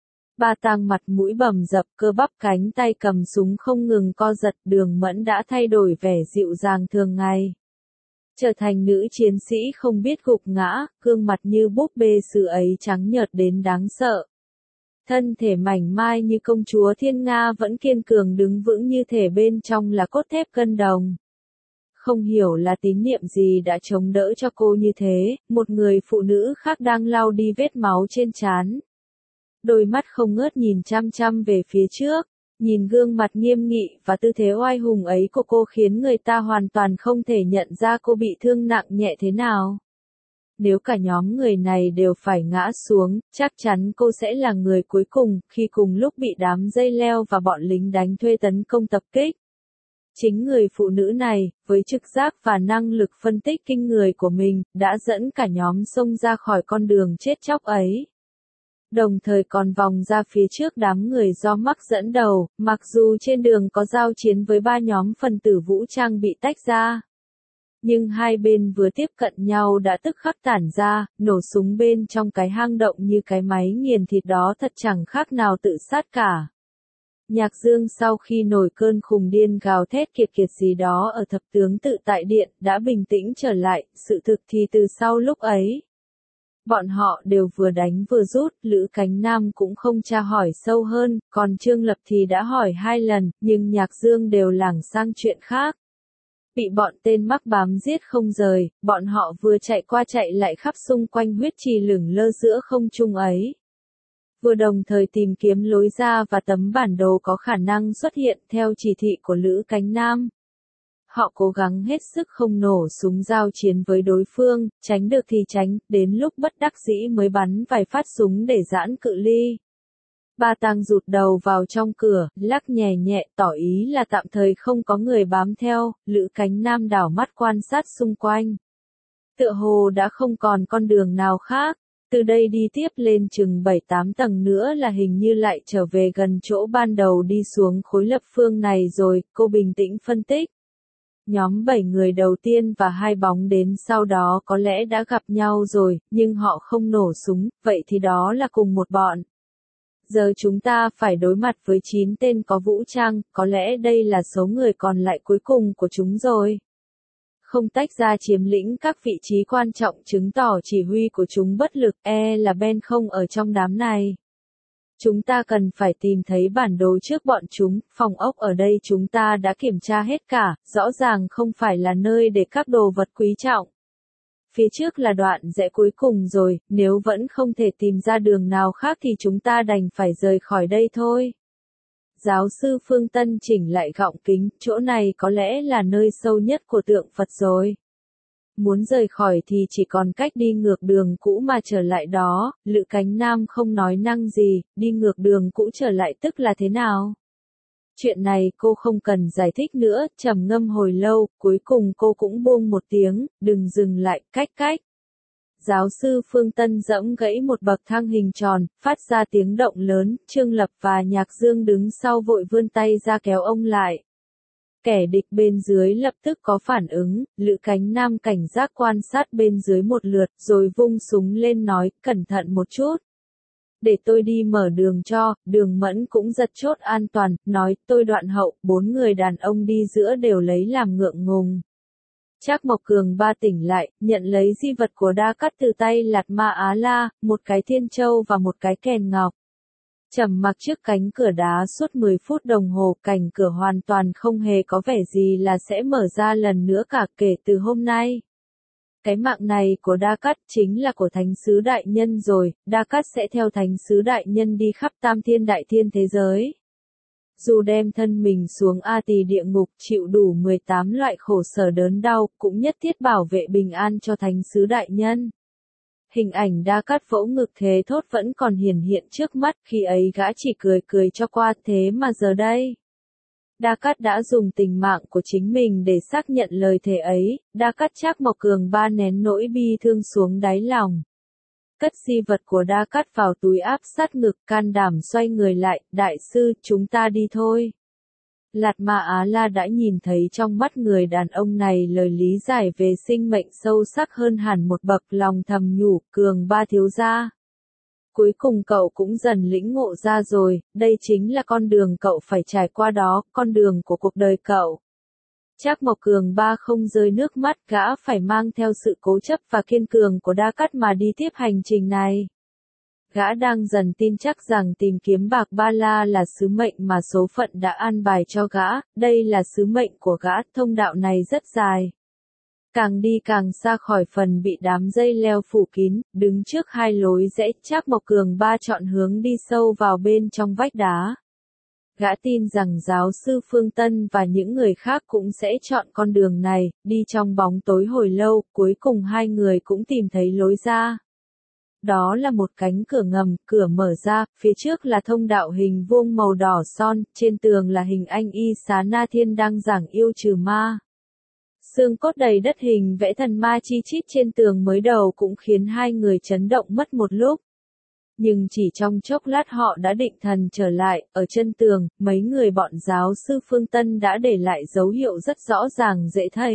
Ba Tang mặt mũi bầm dập, cơ bắp cánh tay cầm súng không ngừng co giật, Đường Mẫn đã thay đổi vẻ dịu dàng thường ngày. Trở thành nữ chiến sĩ không biết gục ngã, gương mặt như búp bê sứ ấy trắng nhợt đến đáng sợ. Thân thể mảnh mai như công chúa thiên nga vẫn kiên cường đứng vững như thể bên trong là cốt thép cân đồng. Không hiểu là tín niệm gì đã chống đỡ cho cô như thế, một người phụ nữ khác đang lau đi vết máu trên trán. Đôi mắt không ngớt nhìn chăm chăm về phía trước, nhìn gương mặt nghiêm nghị và tư thế oai hùng ấy của cô khiến người ta hoàn toàn không thể nhận ra cô bị thương nặng nhẹ thế nào. Nếu cả nhóm người này đều phải ngã xuống, chắc chắn cô sẽ là người cuối cùng, khi cùng lúc bị đám dây leo và bọn lính đánh thuê tấn công tập kích. Chính người phụ nữ này, với trực giác và năng lực phân tích kinh người của mình, đã dẫn cả nhóm xông ra khỏi con đường chết chóc ấy. Đồng thời còn vòng ra phía trước đám người do Mắc dẫn đầu, mặc dù trên đường có giao chiến với ba nhóm phần tử vũ trang bị tách ra. Nhưng hai bên vừa tiếp cận nhau đã tức khắc tản ra, nổ súng bên trong cái hang động như cái máy nghiền thịt đó thật chẳng khác nào tự sát cả. Nhạc Dương sau khi nổi cơn khùng điên gào thét kiệt kiệt gì đó ở thập tướng tự tại điện, đã bình tĩnh trở lại, sự thực thì từ sau lúc ấy. Bọn họ đều vừa đánh vừa rút, Lữ Cánh Nam cũng không tra hỏi sâu hơn, còn Trương Lập thì đã hỏi hai lần, nhưng Nhạc Dương đều lảng sang chuyện khác. Bị bọn tên mắc bám giết không rời, bọn họ vừa chạy qua chạy lại khắp xung quanh huyết trì lửng lơ giữa không trung ấy. Vừa đồng thời tìm kiếm lối ra và tấm bản đồ có khả năng xuất hiện theo chỉ thị của Lữ Cánh Nam. Họ cố gắng hết sức không nổ súng giao chiến với đối phương, tránh được thì tránh, đến lúc bất đắc dĩ mới bắn vài phát súng để giãn cự ly. Ba Tang rụt đầu vào trong cửa, lắc nhẹ nhẹ tỏ ý là tạm thời không có người bám theo, Lữ Cánh Nam đảo mắt quan sát xung quanh. Tựa hồ đã không còn con đường nào khác, từ đây đi tiếp lên chừng bảy tám tầng nữa là hình như lại trở về gần chỗ ban đầu đi xuống khối lập phương này rồi, cô bình tĩnh phân tích. Nhóm bảy người đầu tiên và hai bóng đến sau đó có lẽ đã gặp nhau rồi, nhưng họ không nổ súng, vậy thì đó là cùng một bọn. Giờ chúng ta phải đối mặt với chín tên có vũ trang, có lẽ đây là số người còn lại cuối cùng của chúng rồi. Không tách ra chiếm lĩnh các vị trí quan trọng chứng tỏ chỉ huy của chúng bất lực, e là Ben không ở trong đám này. Chúng ta cần phải tìm thấy bản đồ trước bọn chúng, phòng ốc ở đây chúng ta đã kiểm tra hết cả, rõ ràng không phải là nơi để các đồ vật quý trọng. Phía trước là đoạn rẽ cuối cùng rồi, nếu vẫn không thể tìm ra đường nào khác thì chúng ta đành phải rời khỏi đây thôi. Giáo sư Phương Tân chỉnh lại gọng kính, chỗ này có lẽ là nơi sâu nhất của tượng Phật rồi. Muốn rời khỏi thì chỉ còn cách đi ngược đường cũ mà trở lại đó, Lữ Cánh Nam không nói năng gì, đi ngược đường cũ trở lại tức là thế nào? Chuyện này cô không cần giải thích nữa, trầm ngâm hồi lâu, cuối cùng cô cũng buông một tiếng, đừng dừng lại, cách cách. Giáo sư Phương Tân dẫm gãy một bậc thang hình tròn, phát ra tiếng động lớn, Trương Lập và Nhạc Dương đứng sau vội vươn tay ra kéo ông lại. Kẻ địch bên dưới lập tức có phản ứng, Lữ Cánh Nam cảnh giác quan sát bên dưới một lượt, rồi vung súng lên nói, cẩn thận một chút. Để tôi đi mở đường cho, Đường Mẫn cũng giật chốt an toàn, nói, tôi đoạn hậu, bốn người đàn ông đi giữa đều lấy làm ngượng ngùng. Trác Mộc Cường Ba tỉnh lại, nhận lấy di vật của Đa Cát từ tay Lạt Ma Á La, một cái thiên châu và một cái kèn ngọc. Trầm mặc trước cánh cửa đá suốt mười phút đồng hồ, cánh cửa hoàn toàn không hề có vẻ gì là sẽ mở ra lần nữa cả kể từ hôm nay. Cái mạng này của Đa Cát chính là của Thánh sứ đại nhân rồi, Đa Cát sẽ theo Thánh sứ đại nhân đi khắp tam thiên đại thiên thế giới. Dù đem thân mình xuống A Tỳ địa ngục chịu đủ mười tám loại khổ sở đớn đau, cũng nhất thiết bảo vệ bình an cho Thánh sứ đại nhân. Hình ảnh Đa Cát vỗ ngực thế thốt vẫn còn hiển hiện trước mắt, khi ấy gã chỉ cười cười cho qua, thế mà giờ đây. Đa Cát đã dùng tình mạng của chính mình để xác nhận lời thề ấy, Đa Cát Trác Mộc Cường Ba nén nỗi bi thương xuống đáy lòng. Cất di vật của Đa Cát vào túi áp sát ngực, can đảm xoay người lại, đại sư, chúng ta đi thôi. Lạt Ma Á La đã nhìn thấy trong mắt người đàn ông này lời lý giải về sinh mệnh sâu sắc hơn hẳn một bậc, lòng thầm nhủ, Cường Ba thiếu gia. Cuối cùng cậu cũng dần lĩnh ngộ ra rồi, đây chính là con đường cậu phải trải qua đó, con đường của cuộc đời cậu. Trác Mộc Cường Ba không rơi nước mắt, gã phải mang theo sự cố chấp và kiên cường của Đa Cát mà đi tiếp hành trình này. Gã đang dần tin chắc rằng tìm kiếm bạc ba la là sứ mệnh mà số phận đã an bài cho gã, đây là sứ mệnh của gã, thông đạo này rất dài. Càng đi càng xa khỏi phần bị đám dây leo phủ kín, đứng trước hai lối rẽ, Trác Mộc Cường Ba chọn hướng đi sâu vào bên trong vách đá. Gã tin rằng giáo sư Phương Tân và những người khác cũng sẽ chọn con đường này, đi trong bóng tối hồi lâu, cuối cùng hai người cũng tìm thấy lối ra. Đó là một cánh cửa ngầm, cửa mở ra, phía trước là thông đạo hình vuông màu đỏ son, trên tường là hình anh Y Xá Na Thiên đang giảng yêu trừ ma. Xương cốt đầy đất hình vẽ thần ma chi chít trên tường mới đầu cũng khiến hai người chấn động mất một lúc. Nhưng chỉ trong chốc lát họ đã định thần trở lại, ở chân tường, mấy người bọn giáo sư Phương Tân đã để lại dấu hiệu rất rõ ràng dễ thấy.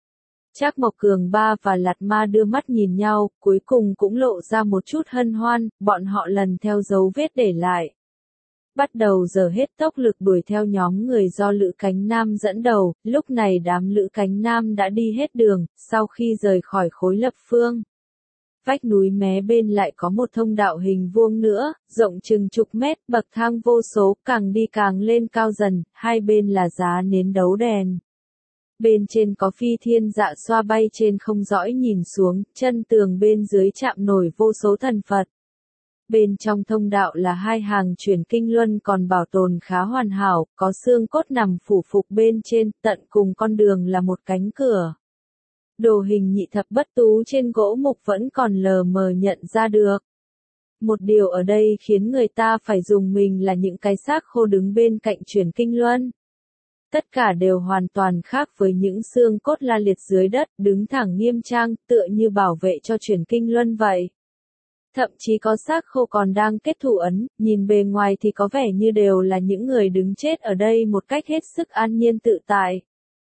Trác Mộc Cường Ba và Lạt Ma đưa mắt nhìn nhau, cuối cùng cũng lộ ra một chút hân hoan, bọn họ lần theo dấu vết để lại. Bắt đầu giờ hết tốc lực đuổi theo nhóm người do Lữ Cánh Nam dẫn đầu, lúc này đám Lữ Cánh Nam đã đi hết đường, sau khi rời khỏi khối lập phương. Vách núi mé bên lại có một thông đạo hình vuông nữa, rộng chừng chục mét, bậc thang vô số, càng đi càng lên cao dần, hai bên là giá nến đấu đèn. Bên trên có phi thiên dạ xoa bay trên không dõi nhìn xuống, chân tường bên dưới chạm nổi vô số thần Phật. Bên trong thông đạo là hai hàng chuyển kinh luân còn bảo tồn khá hoàn hảo, có xương cốt nằm phủ phục bên trên, tận cùng con đường là một cánh cửa. Đồ hình nhị thập bất tú trên gỗ mục vẫn còn lờ mờ nhận ra được. Một điều ở đây khiến người ta phải dùng mình là những cái xác khô đứng bên cạnh chuyển kinh luân. Tất cả đều hoàn toàn khác với những xương cốt la liệt dưới đất, đứng thẳng nghiêm trang, tựa như bảo vệ cho chuyển kinh luân vậy. Thậm chí có xác khô còn đang kết thủ ấn, nhìn bề ngoài thì có vẻ như đều là những người đứng chết ở đây một cách hết sức an nhiên tự tại.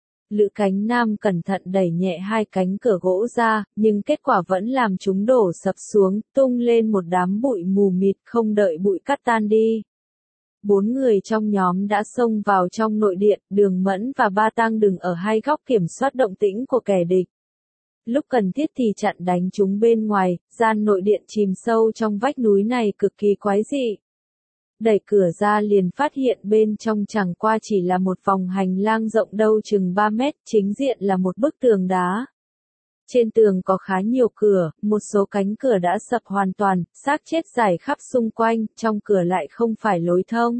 Lữ Cánh Nam cẩn thận đẩy nhẹ hai cánh cửa gỗ ra, nhưng kết quả vẫn làm chúng đổ sập xuống, tung lên một đám bụi mù mịt, không đợi bụi cắt tan đi. Bốn người trong nhóm đã xông vào trong nội điện, Đường Mẫn và Ba Tang đứng ở hai góc kiểm soát động tĩnh của kẻ địch. Lúc cần thiết thì chặn đánh chúng bên ngoài, gian nội điện chìm sâu trong vách núi này cực kỳ quái dị. Đẩy cửa ra liền phát hiện bên trong chẳng qua chỉ là một vòng hành lang rộng đâu chừng ba mét, chính diện là một bức tường đá. Trên tường có khá nhiều cửa, một số cánh cửa đã sập hoàn toàn, xác chết rải khắp xung quanh, trong cửa lại không phải lối thông,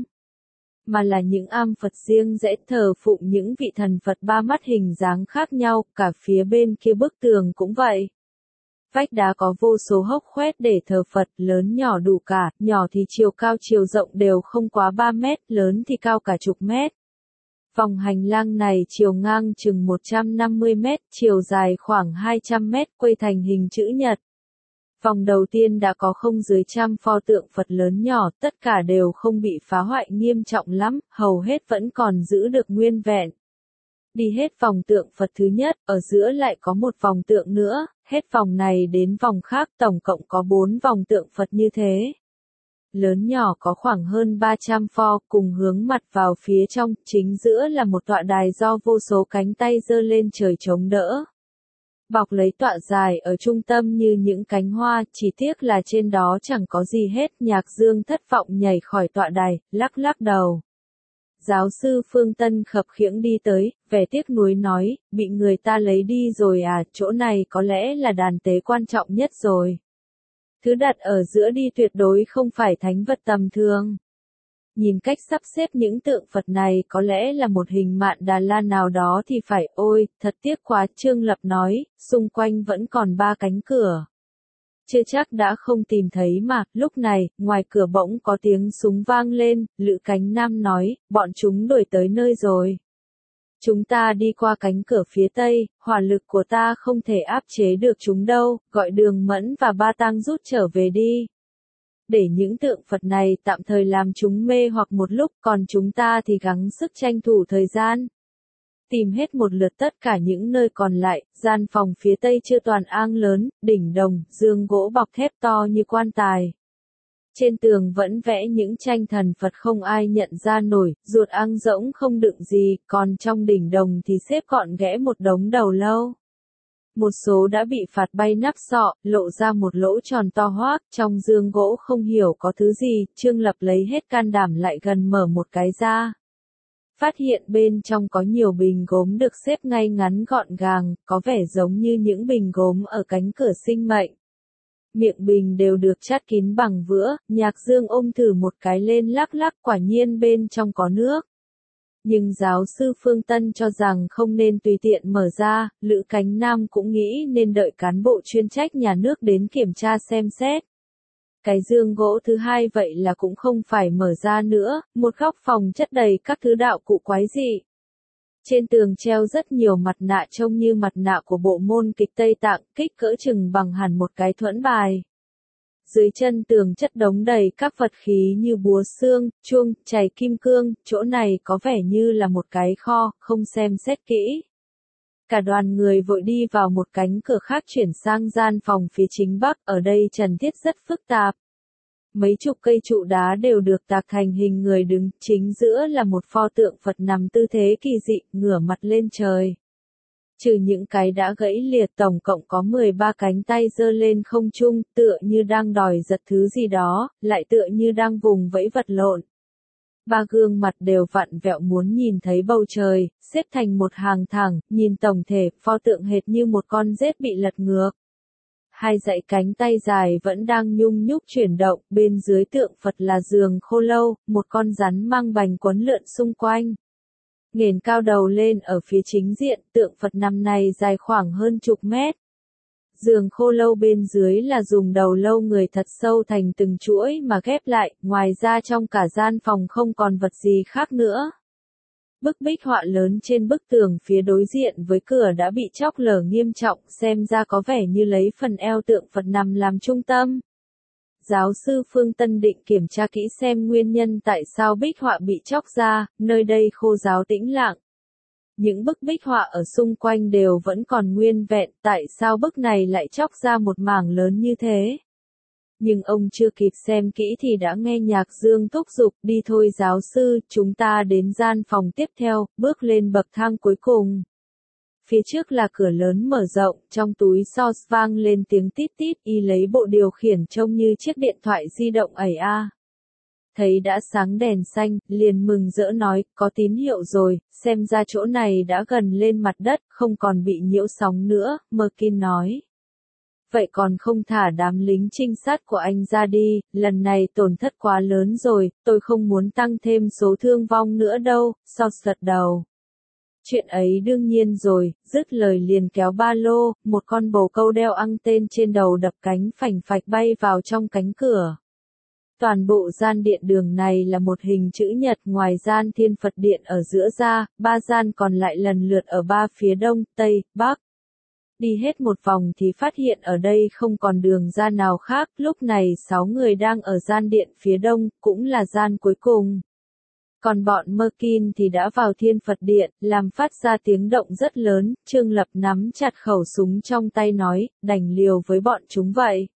mà là những am Phật riêng rẽ thờ phụng những vị thần Phật ba mắt hình dáng khác nhau, cả phía bên kia bức tường cũng vậy. Vách đá có vô số hốc khoét để thờ Phật, lớn nhỏ đủ cả, nhỏ thì chiều cao chiều rộng đều không quá ba mét, lớn thì cao cả chục mét. Vòng hành lang này chiều ngang chừng một trăm năm mươi mét, chiều dài khoảng hai trăm mét, quây thành hình chữ nhật. Vòng đầu tiên đã có không dưới trăm pho tượng Phật lớn nhỏ, tất cả đều không bị phá hoại nghiêm trọng lắm, hầu hết vẫn còn giữ được nguyên vẹn. Đi hết vòng tượng Phật thứ nhất, ở giữa lại có một vòng tượng nữa, hết vòng này đến vòng khác, tổng cộng có bốn vòng tượng Phật như thế. Lớn nhỏ có khoảng hơn ba trăm pho, cùng hướng mặt vào phía trong, chính giữa là một tọa đài do vô số cánh tay giơ lên trời chống đỡ. bọc lấy tọa dài ở trung tâm như những cánh hoa, chỉ tiếc là trên đó chẳng có gì hết. Nhạc Dương thất vọng nhảy khỏi tọa đài, lắc lắc đầu. Giáo sư Phương Tân khập khiễng đi tới, vẻ tiếc nuối nói, bị người ta lấy đi rồi à, chỗ này có lẽ là đàn tế quan trọng nhất rồi. Thứ đặt ở giữa đi tuyệt đối không phải thánh vật tầm thường. Nhìn cách sắp xếp những tượng Phật này có lẽ là một hình Mạn Đà La nào đó thì phải. Ôi, thật tiếc quá, Trương Lập nói, xung quanh vẫn còn ba cánh cửa. Chưa chắc đã không tìm thấy mà. Lúc này, ngoài cửa bỗng có tiếng súng vang lên, Lữ Cánh Nam nói, bọn chúng đuổi tới nơi rồi. Chúng ta đi qua cánh cửa phía tây, hỏa lực của ta không thể áp chế được chúng đâu, gọi Đường Mẫn và Ba Tang rút trở về đi. Để những tượng Phật này tạm thời làm chúng mê hoặc một lúc, còn chúng ta thì gắng sức tranh thủ thời gian. Tìm hết một lượt tất cả những nơi còn lại, gian phòng phía tây chưa toàn ang lớn, đỉnh đồng, giường gỗ bọc thép to như quan tài. Trên tường vẫn vẽ những tranh thần Phật không ai nhận ra nổi, ruột ang rỗng không đựng gì, còn trong đỉnh đồng thì xếp gọn ghẽ một đống đầu lâu. Một số đã bị phạt bay nắp sọ, lộ ra một lỗ tròn to hoác, trong giường gỗ không hiểu có thứ gì. Trương Lập lấy hết can đảm lại gần mở một cái ra. Phát hiện bên trong có nhiều bình gốm được xếp ngay ngắn gọn gàng, có vẻ giống như những bình gốm ở cánh cửa sinh mệnh. Miệng bình đều được chát kín bằng vữa. Nhạc Dương ôm thử một cái lên lắc lắc, quả nhiên bên trong có nước. Nhưng giáo sư Phương Tân cho rằng không nên tùy tiện mở ra. Lữ Cánh Nam cũng nghĩ nên đợi cán bộ chuyên trách nhà nước đến kiểm tra xem xét. Cái giường gỗ thứ hai vậy là cũng không phải mở ra nữa, một góc phòng chất đầy các thứ đạo cụ quái dị. Trên tường treo rất nhiều mặt nạ trông như mặt nạ của bộ môn kịch Tây Tạng, kích cỡ chừng bằng hẳn một cái thuẫn bài. Dưới chân tường chất đống đầy các vật khí như búa xương, chuông, chày kim cương, chỗ này có vẻ như là một cái kho, không xem xét kỹ. Cả đoàn người vội đi vào một cánh cửa khác chuyển sang gian phòng phía chính bắc, ở đây trần thiết rất phức tạp. Mấy chục cây trụ đá đều được tạc thành hình người đứng, chính giữa là một pho tượng Phật nằm tư thế kỳ dị, ngửa mặt lên trời. Trừ những cái đã gãy liệt, tổng cộng có mười ba cánh tay giơ lên không trung, tựa như đang đòi giật thứ gì đó, lại tựa như đang vùng vẫy vật lộn. Ba gương mặt đều vặn vẹo muốn nhìn thấy bầu trời, xếp thành một hàng thẳng, nhìn tổng thể, pho tượng hệt như một con rết bị lật ngược. Hai dãy cánh tay dài vẫn đang nhung nhúc chuyển động, bên dưới tượng Phật là giường khô lâu, một con rắn mang bành quấn lượn xung quanh. Nghển cao đầu lên ở phía chính diện, tượng Phật nằm này dài khoảng hơn chục mét. Giường khô lâu bên dưới là dùng đầu lâu người thật sâu thành từng chuỗi mà ghép lại, ngoài ra trong cả gian phòng không còn vật gì khác nữa. Bức bích họa lớn trên bức tường phía đối diện với cửa đã bị chóc lở nghiêm trọng, xem ra có vẻ như lấy phần eo tượng Phật nằm làm trung tâm. Giáo sư Phương Tân định kiểm tra kỹ xem nguyên nhân tại sao bích họa bị chóc ra, nơi đây khô ráo tĩnh lặng. Những bức bích họa ở xung quanh đều vẫn còn nguyên vẹn, tại sao bức này lại chóc ra một mảng lớn như thế? Nhưng ông chưa kịp xem kỹ thì đã nghe Nhạc Dương thúc giục, đi thôi giáo sư, chúng ta đến gian phòng tiếp theo, bước lên bậc thang cuối cùng. Phía trước là cửa lớn mở rộng, trong túi xo vang lên tiếng tít tít, y lấy bộ điều khiển trông như chiếc điện thoại di động ẩy a. Thấy đã sáng đèn xanh, liền mừng rỡ nói, có tín hiệu rồi, xem ra chỗ này đã gần lên mặt đất, không còn bị nhiễu sóng nữa, Merkin nói. Vậy còn không thả đám lính trinh sát của anh ra đi, lần này tổn thất quá lớn rồi, tôi không muốn tăng thêm số thương vong nữa đâu, Sao gật đầu. Chuyện ấy đương nhiên rồi, dứt lời liền kéo ba lô, một con bồ câu đeo ăng tên trên đầu đập cánh phành phạch bay vào trong cánh cửa. Toàn bộ gian điện đường này là một hình chữ nhật, ngoài gian Thiên Phật Điện ở giữa ra, ba gian còn lại lần lượt ở ba phía đông, tây, bắc. Đi hết một vòng thì phát hiện ở đây không còn đường ra nào khác, lúc này sáu người đang ở gian điện phía đông, cũng là gian cuối cùng. Còn bọn Merkin thì đã vào Thiên Phật Điện, làm phát ra tiếng động rất lớn, Trương Lập nắm chặt khẩu súng trong tay nói, đành liều với bọn chúng vậy.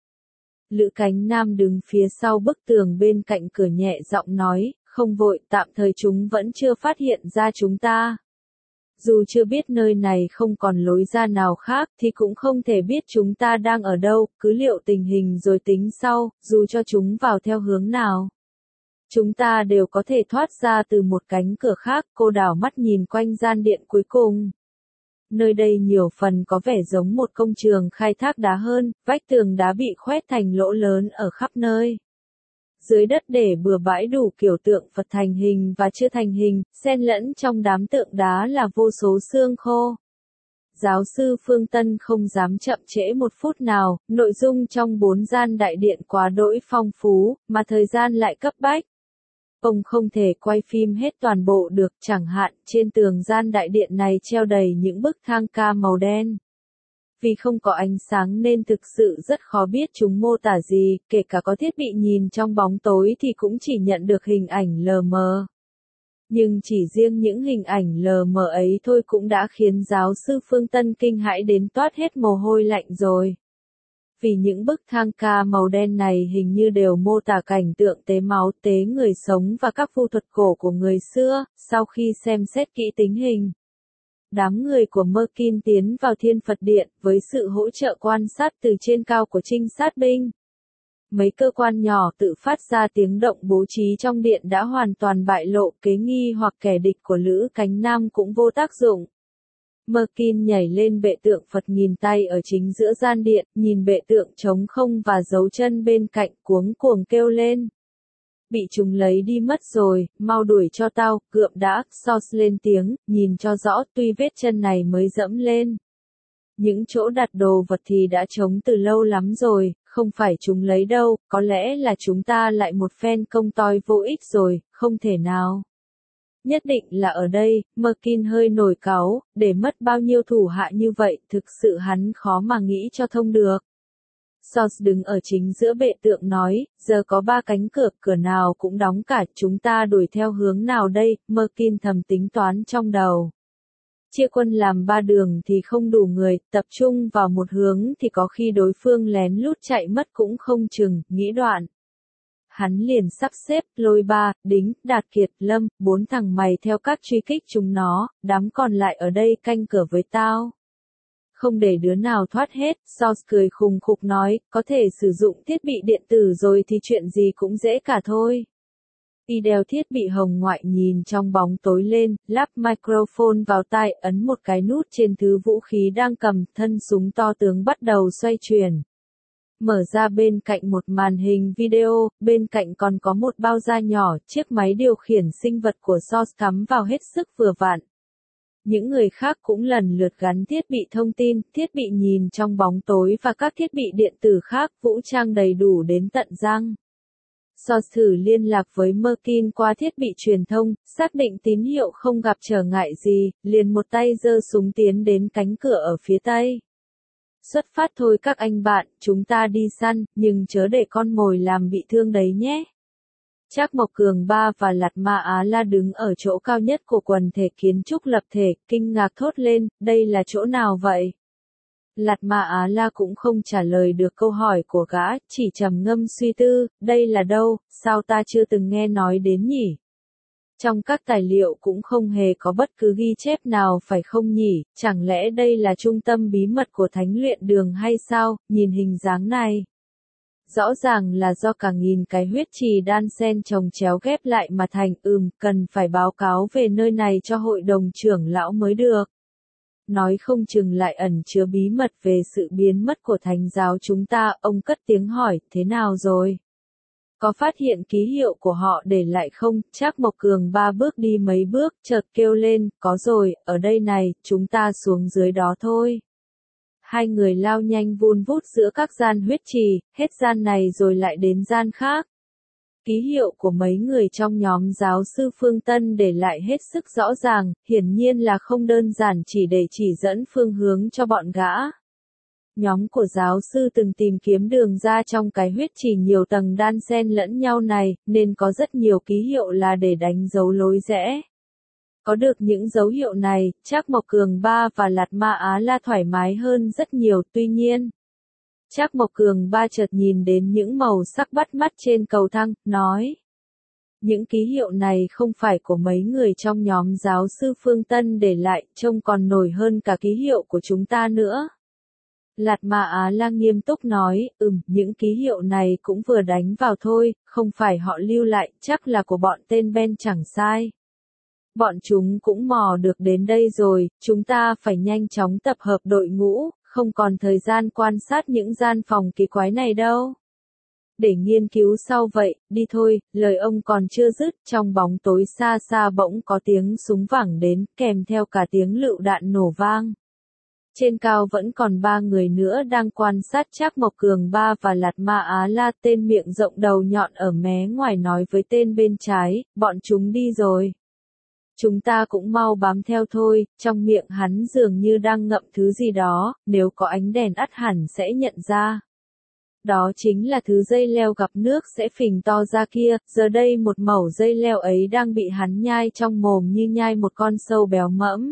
Lữ Cánh Nam đứng phía sau bức tường bên cạnh cửa nhẹ giọng nói, không vội, tạm thời chúng vẫn chưa phát hiện ra chúng ta. Dù chưa biết nơi này không còn lối ra nào khác thì cũng không thể biết chúng ta đang ở đâu, cứ liệu tình hình rồi tính sau, dù cho chúng vào theo hướng nào. Chúng ta đều có thể thoát ra từ một cánh cửa khác, cô đảo mắt nhìn quanh gian điện cuối cùng. Nơi đây nhiều phần có vẻ giống một công trường khai thác đá hơn, vách tường đá bị khoét thành lỗ lớn ở khắp nơi. Dưới đất để bừa bãi đủ kiểu tượng Phật thành hình và chưa thành hình, xen lẫn trong đám tượng đá là vô số xương khô. Giáo sư Phương Tân không dám chậm trễ một phút nào, nội dung trong bốn gian đại điện quá đỗi phong phú, mà thời gian lại cấp bách. Ông không thể quay phim hết toàn bộ được, chẳng hạn, trên tường gian đại điện này treo đầy những bức thang ca màu đen. Vì không có ánh sáng nên thực sự rất khó biết chúng mô tả gì, kể cả có thiết bị nhìn trong bóng tối thì cũng chỉ nhận được hình ảnh lờ mờ. Nhưng chỉ riêng những hình ảnh lờ mờ ấy thôi cũng đã khiến giáo sư Phương Tân kinh hãi đến toát hết mồ hôi lạnh rồi. Vì những bức thang ca màu đen này hình như đều mô tả cảnh tượng tế máu, tế người sống và các phù thuật cổ của người xưa, sau khi xem xét kỹ tình hình. Đám người của Merkin tiến vào Thiên Phật Điện, với sự hỗ trợ quan sát từ trên cao của trinh sát binh. Mấy cơ quan nhỏ tự phát ra tiếng động bố trí trong điện đã hoàn toàn bại lộ, kế nghi hoặc kẻ địch của Lữ Cánh Nam cũng vô tác dụng. Merkin nhảy lên bệ tượng Phật nghìn tay ở chính giữa gian điện, nhìn bệ tượng trống không và dấu chân bên cạnh, cuống cuồng kêu lên. Bị chúng lấy đi mất rồi, mau đuổi cho tao, cượm đã, Sos lên tiếng, nhìn cho rõ, tuy vết chân này mới dẫm lên. Những chỗ đặt đồ vật thì đã trống từ lâu lắm rồi, không phải chúng lấy đâu, có lẽ là chúng ta lại một phen công toi vô ích rồi, không thể nào. Nhất định là ở đây, Merkin hơi nổi cáu, để mất bao nhiêu thủ hạ như vậy, thực sự hắn khó mà nghĩ cho thông được. Sos đứng ở chính giữa bệ tượng nói, giờ có ba cánh cửa, cửa nào cũng đóng cả, chúng ta đuổi theo hướng nào đây, Merkin thầm tính toán trong đầu. Chia quân làm ba đường thì không đủ người, tập trung vào một hướng thì có khi đối phương lén lút chạy mất cũng không chừng, nghĩ đoạn. Hắn liền sắp xếp, lôi ba, Đính, Đạt Kiệt, Lâm, bốn thằng mày theo các truy kích chúng nó, đám còn lại ở đây canh cửa với tao. Không để đứa nào thoát hết, Sos cười khùng khục nói, có thể sử dụng thiết bị điện tử rồi thì chuyện gì cũng dễ cả thôi. Y đeo thiết bị hồng ngoại nhìn trong bóng tối lên, lắp microphone vào tai, ấn một cái nút trên thứ vũ khí đang cầm, thân súng to tướng bắt đầu xoay chuyển. Mở ra bên cạnh một màn hình video, bên cạnh còn có một bao da nhỏ, chiếc máy điều khiển sinh vật của Sos cắm vào hết sức vừa vặn. Những người khác cũng lần lượt gắn thiết bị thông tin, thiết bị nhìn trong bóng tối và các thiết bị điện tử khác, vũ trang đầy đủ đến tận răng. Sos thử liên lạc với Merkin qua thiết bị truyền thông, xác định tín hiệu không gặp trở ngại gì, liền một tay giơ súng tiến đến cánh cửa ở phía tây. Xuất phát thôi các anh bạn, chúng ta đi săn, nhưng chớ để con mồi làm bị thương đấy nhé. Trác Mộc Cường Ba và Lạt Ma Á La đứng ở chỗ cao nhất của quần thể kiến trúc lập thể, kinh ngạc thốt lên, đây là chỗ nào vậy? Lạt Ma Á La cũng không trả lời được câu hỏi của gã, chỉ trầm ngâm suy tư, đây là đâu, sao ta chưa từng nghe nói đến nhỉ? Trong các tài liệu cũng không hề có bất cứ ghi chép nào phải không nhỉ, chẳng lẽ đây là trung tâm bí mật của thánh luyện đường hay sao, nhìn hình dáng này. Rõ ràng là do cả nghìn cái huyết trì đan xen chồng chéo ghép lại mà thành, ừm, cần phải báo cáo về nơi này cho hội đồng trưởng lão mới được. Nói không chừng lại ẩn chứa bí mật về sự biến mất của thánh giáo chúng ta, ông cất tiếng hỏi, thế nào rồi? Có phát hiện ký hiệu của họ để lại không? Trác Mộc Cường Ba bước đi mấy bước, chợt kêu lên, có rồi, ở đây này, chúng ta xuống dưới đó thôi. Hai người lao nhanh vun vút giữa các gian huyết trì, hết gian này rồi lại đến gian khác. Ký hiệu của mấy người trong nhóm giáo sư Phương Tân để lại hết sức rõ ràng, hiển nhiên là không đơn giản chỉ để chỉ dẫn phương hướng cho bọn gã. Nhóm của giáo sư từng tìm kiếm đường ra trong cái huyết trì nhiều tầng đan xen lẫn nhau này, nên có rất nhiều ký hiệu là để đánh dấu lối rẽ. Có được những dấu hiệu này, Trác Mộc Cường Ba và Lạt Ma Á La thoải mái hơn rất nhiều, tuy nhiên. Trác Mộc Cường Ba chợt nhìn đến những màu sắc bắt mắt trên cầu thang, nói. Những ký hiệu này không phải của mấy người trong nhóm giáo sư Phương Tân để lại, trông còn nổi hơn cả ký hiệu của chúng ta nữa. Lạt Ma Á La nghiêm túc nói, ừm, những ký hiệu này cũng vừa đánh vào thôi, không phải họ lưu lại, chắc là của bọn tên Ben chẳng sai. Bọn chúng cũng mò được đến đây rồi, chúng ta phải nhanh chóng tập hợp đội ngũ, không còn thời gian quan sát những gian phòng kỳ quái này đâu. Để nghiên cứu sau vậy, đi thôi, lời ông còn chưa dứt, trong bóng tối xa xa bỗng có tiếng súng vẳng đến, kèm theo cả tiếng lựu đạn nổ vang. Trên cao vẫn còn ba người nữa đang quan sát Trác Mộc Cường Ba và Lạt Ma Á La, tên miệng rộng đầu nhọn ở mé ngoài nói với tên bên trái, bọn chúng đi rồi. Chúng ta cũng mau bám theo thôi, trong miệng hắn dường như đang ngậm thứ gì đó, nếu có ánh đèn ắt hẳn sẽ nhận ra. Đó chính là thứ dây leo gặp nước sẽ phình to ra kia, giờ đây một mẩu dây leo ấy đang bị hắn nhai trong mồm như nhai một con sâu béo mẫm.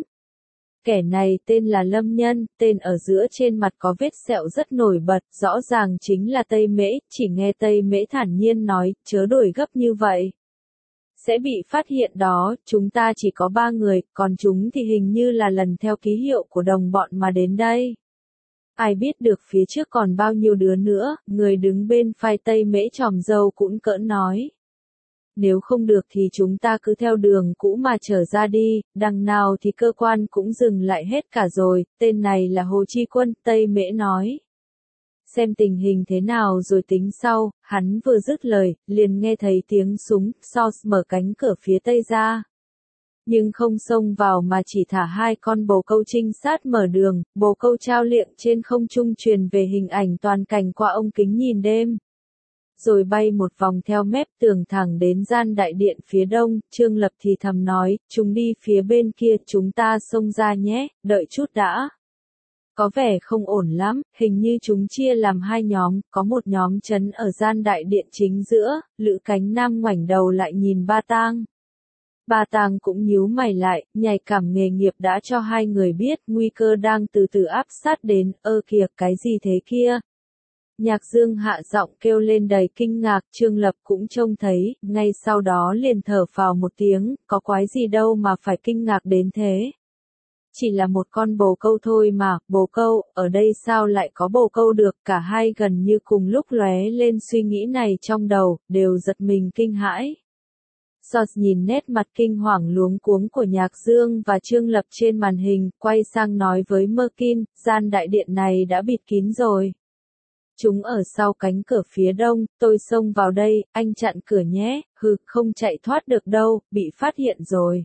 Kẻ này tên là Lâm Nhân, tên ở giữa trên mặt có vết sẹo rất nổi bật, rõ ràng chính là Tây Mễ, chỉ nghe Tây Mễ thản nhiên nói, chớ đổi gấp như vậy. Sẽ bị phát hiện đó, chúng ta chỉ có ba người, còn chúng thì hình như là lần theo ký hiệu của đồng bọn mà đến đây. Ai biết được phía trước còn bao nhiêu đứa nữa, người đứng bên phai Tây Mễ tròm râu cũng cỡn nói. Nếu không được thì chúng ta cứ theo đường cũ mà trở ra đi, đằng nào thì cơ quan cũng dừng lại hết cả rồi, tên này là Hồ Chi Quân, Tây Mễ nói. Xem tình hình thế nào rồi tính sau, hắn vừa dứt lời, liền nghe thấy tiếng súng, Sos mở cánh cửa phía tây ra. Nhưng không xông vào mà chỉ thả hai con bồ câu trinh sát mở đường, bồ câu trao liệng trên không trung truyền về hình ảnh toàn cảnh qua ống kính nhìn đêm. Rồi bay một vòng theo mép tường thẳng đến gian đại điện phía đông, Trương Lập thì thầm nói, chúng đi phía bên kia, chúng ta xông ra nhé, đợi chút đã. Có vẻ không ổn lắm, hình như chúng chia làm hai nhóm, có một nhóm trấn ở gian đại điện chính giữa, Lữ Cánh Nam ngoảnh đầu lại nhìn Ba Tang. Ba Tang cũng nhíu mày lại, nhạy cảm nghề nghiệp đã cho hai người biết nguy cơ đang từ từ áp sát đến, ơ kìa, cái gì thế kia? Nhạc Dương hạ giọng kêu lên đầy kinh ngạc, Trương Lập cũng trông thấy, ngay sau đó liền thở phào một tiếng, có quái gì đâu mà phải kinh ngạc đến thế. Chỉ là một con bồ câu thôi mà, bồ câu, ở đây sao lại có bồ câu được, cả hai gần như cùng lúc lóe lên suy nghĩ này trong đầu, đều giật mình kinh hãi. Sos nhìn nét mặt kinh hoàng luống cuống của Nhạc Dương và Trương Lập trên màn hình, quay sang nói với Merkin, gian đại điện này đã bịt kín rồi. Chúng ở sau cánh cửa phía đông, tôi xông vào đây, anh chặn cửa nhé, hừ, không chạy thoát được đâu, bị phát hiện rồi.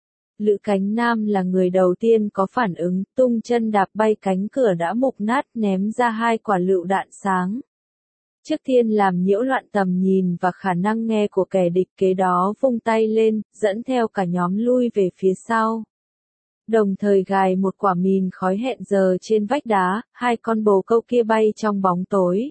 Lữ Cánh Nam là người đầu tiên có phản ứng, tung chân đạp bay cánh cửa đã mục nát ném ra hai quả lựu đạn sáng. Trước tiên làm nhiễu loạn tầm nhìn và khả năng nghe của kẻ địch, kế đó vung tay lên, dẫn theo cả nhóm lui về phía sau. Đồng thời gài một quả mìn khói hẹn giờ trên vách đá, hai con bồ câu kia bay trong bóng tối.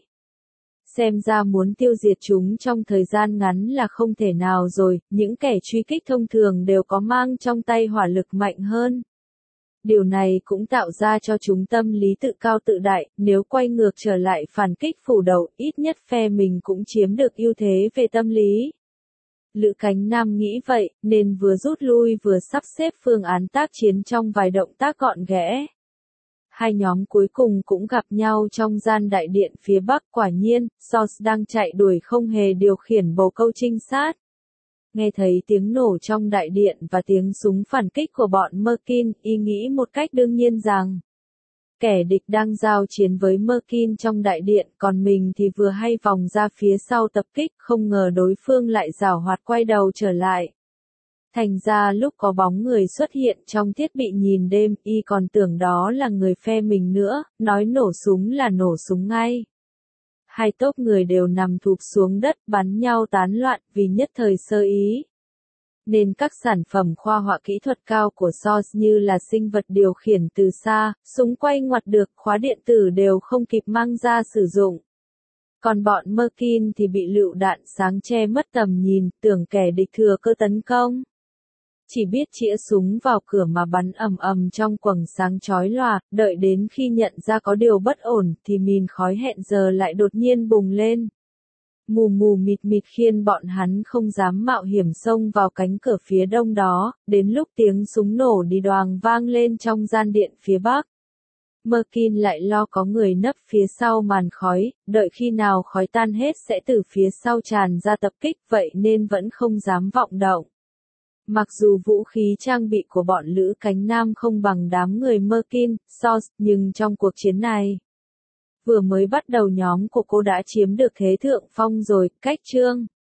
Xem ra muốn tiêu diệt chúng trong thời gian ngắn là không thể nào rồi, những kẻ truy kích thông thường đều có mang trong tay hỏa lực mạnh hơn. Điều này cũng tạo ra cho chúng tâm lý tự cao tự đại, nếu quay ngược trở lại phản kích phủ đầu, ít nhất phe mình cũng chiếm được ưu thế về tâm lý. Lữ Cánh Nam nghĩ vậy, nên vừa rút lui vừa sắp xếp phương án tác chiến trong vài động tác gọn ghẽ. Hai nhóm cuối cùng cũng gặp nhau trong gian đại điện phía bắc, quả nhiên, Sos đang chạy đuổi không hề điều khiển bồ câu trinh sát. Nghe thấy tiếng nổ trong đại điện và tiếng súng phản kích của bọn Merkin, y nghĩ một cách đương nhiên rằng kẻ địch đang giao chiến với Merkin trong đại điện, còn mình thì vừa hay vòng ra phía sau tập kích, không ngờ đối phương lại giảo hoạt quay đầu trở lại. Thành ra lúc có bóng người xuất hiện trong thiết bị nhìn đêm, y còn tưởng đó là người phe mình nữa, nói nổ súng là nổ súng ngay. Hai tốp người đều nằm thụp xuống đất bắn nhau tán loạn vì nhất thời sơ ý. Nên các sản phẩm khoa học kỹ thuật cao của Sos như là sinh vật điều khiển từ xa, súng quay ngoặt được, khóa điện tử đều không kịp mang ra sử dụng. Còn bọn Merkin thì bị lựu đạn sáng che mất tầm nhìn, tưởng kẻ địch thừa cơ tấn công. Chỉ biết chĩa súng vào cửa mà bắn ầm ầm trong quầng sáng chói lòa, đợi đến khi nhận ra có điều bất ổn thì mìn khói hẹn giờ lại đột nhiên bùng lên. mù mù mịt mịt khiến bọn hắn không dám mạo hiểm xông vào cánh cửa phía đông đó, đến lúc tiếng súng nổ đi đoàng vang lên trong gian điện phía bắc. Merkin lại lo có người nấp phía sau màn khói, đợi khi nào khói tan hết sẽ từ phía sau tràn ra tập kích, vậy nên vẫn không dám vọng động. Mặc dù vũ khí trang bị của bọn Lữ Cánh Nam không bằng đám người Merkin, Sos, nhưng trong cuộc chiến này, vừa mới bắt đầu nhóm của cô đã chiếm được thế thượng phong rồi, cách chương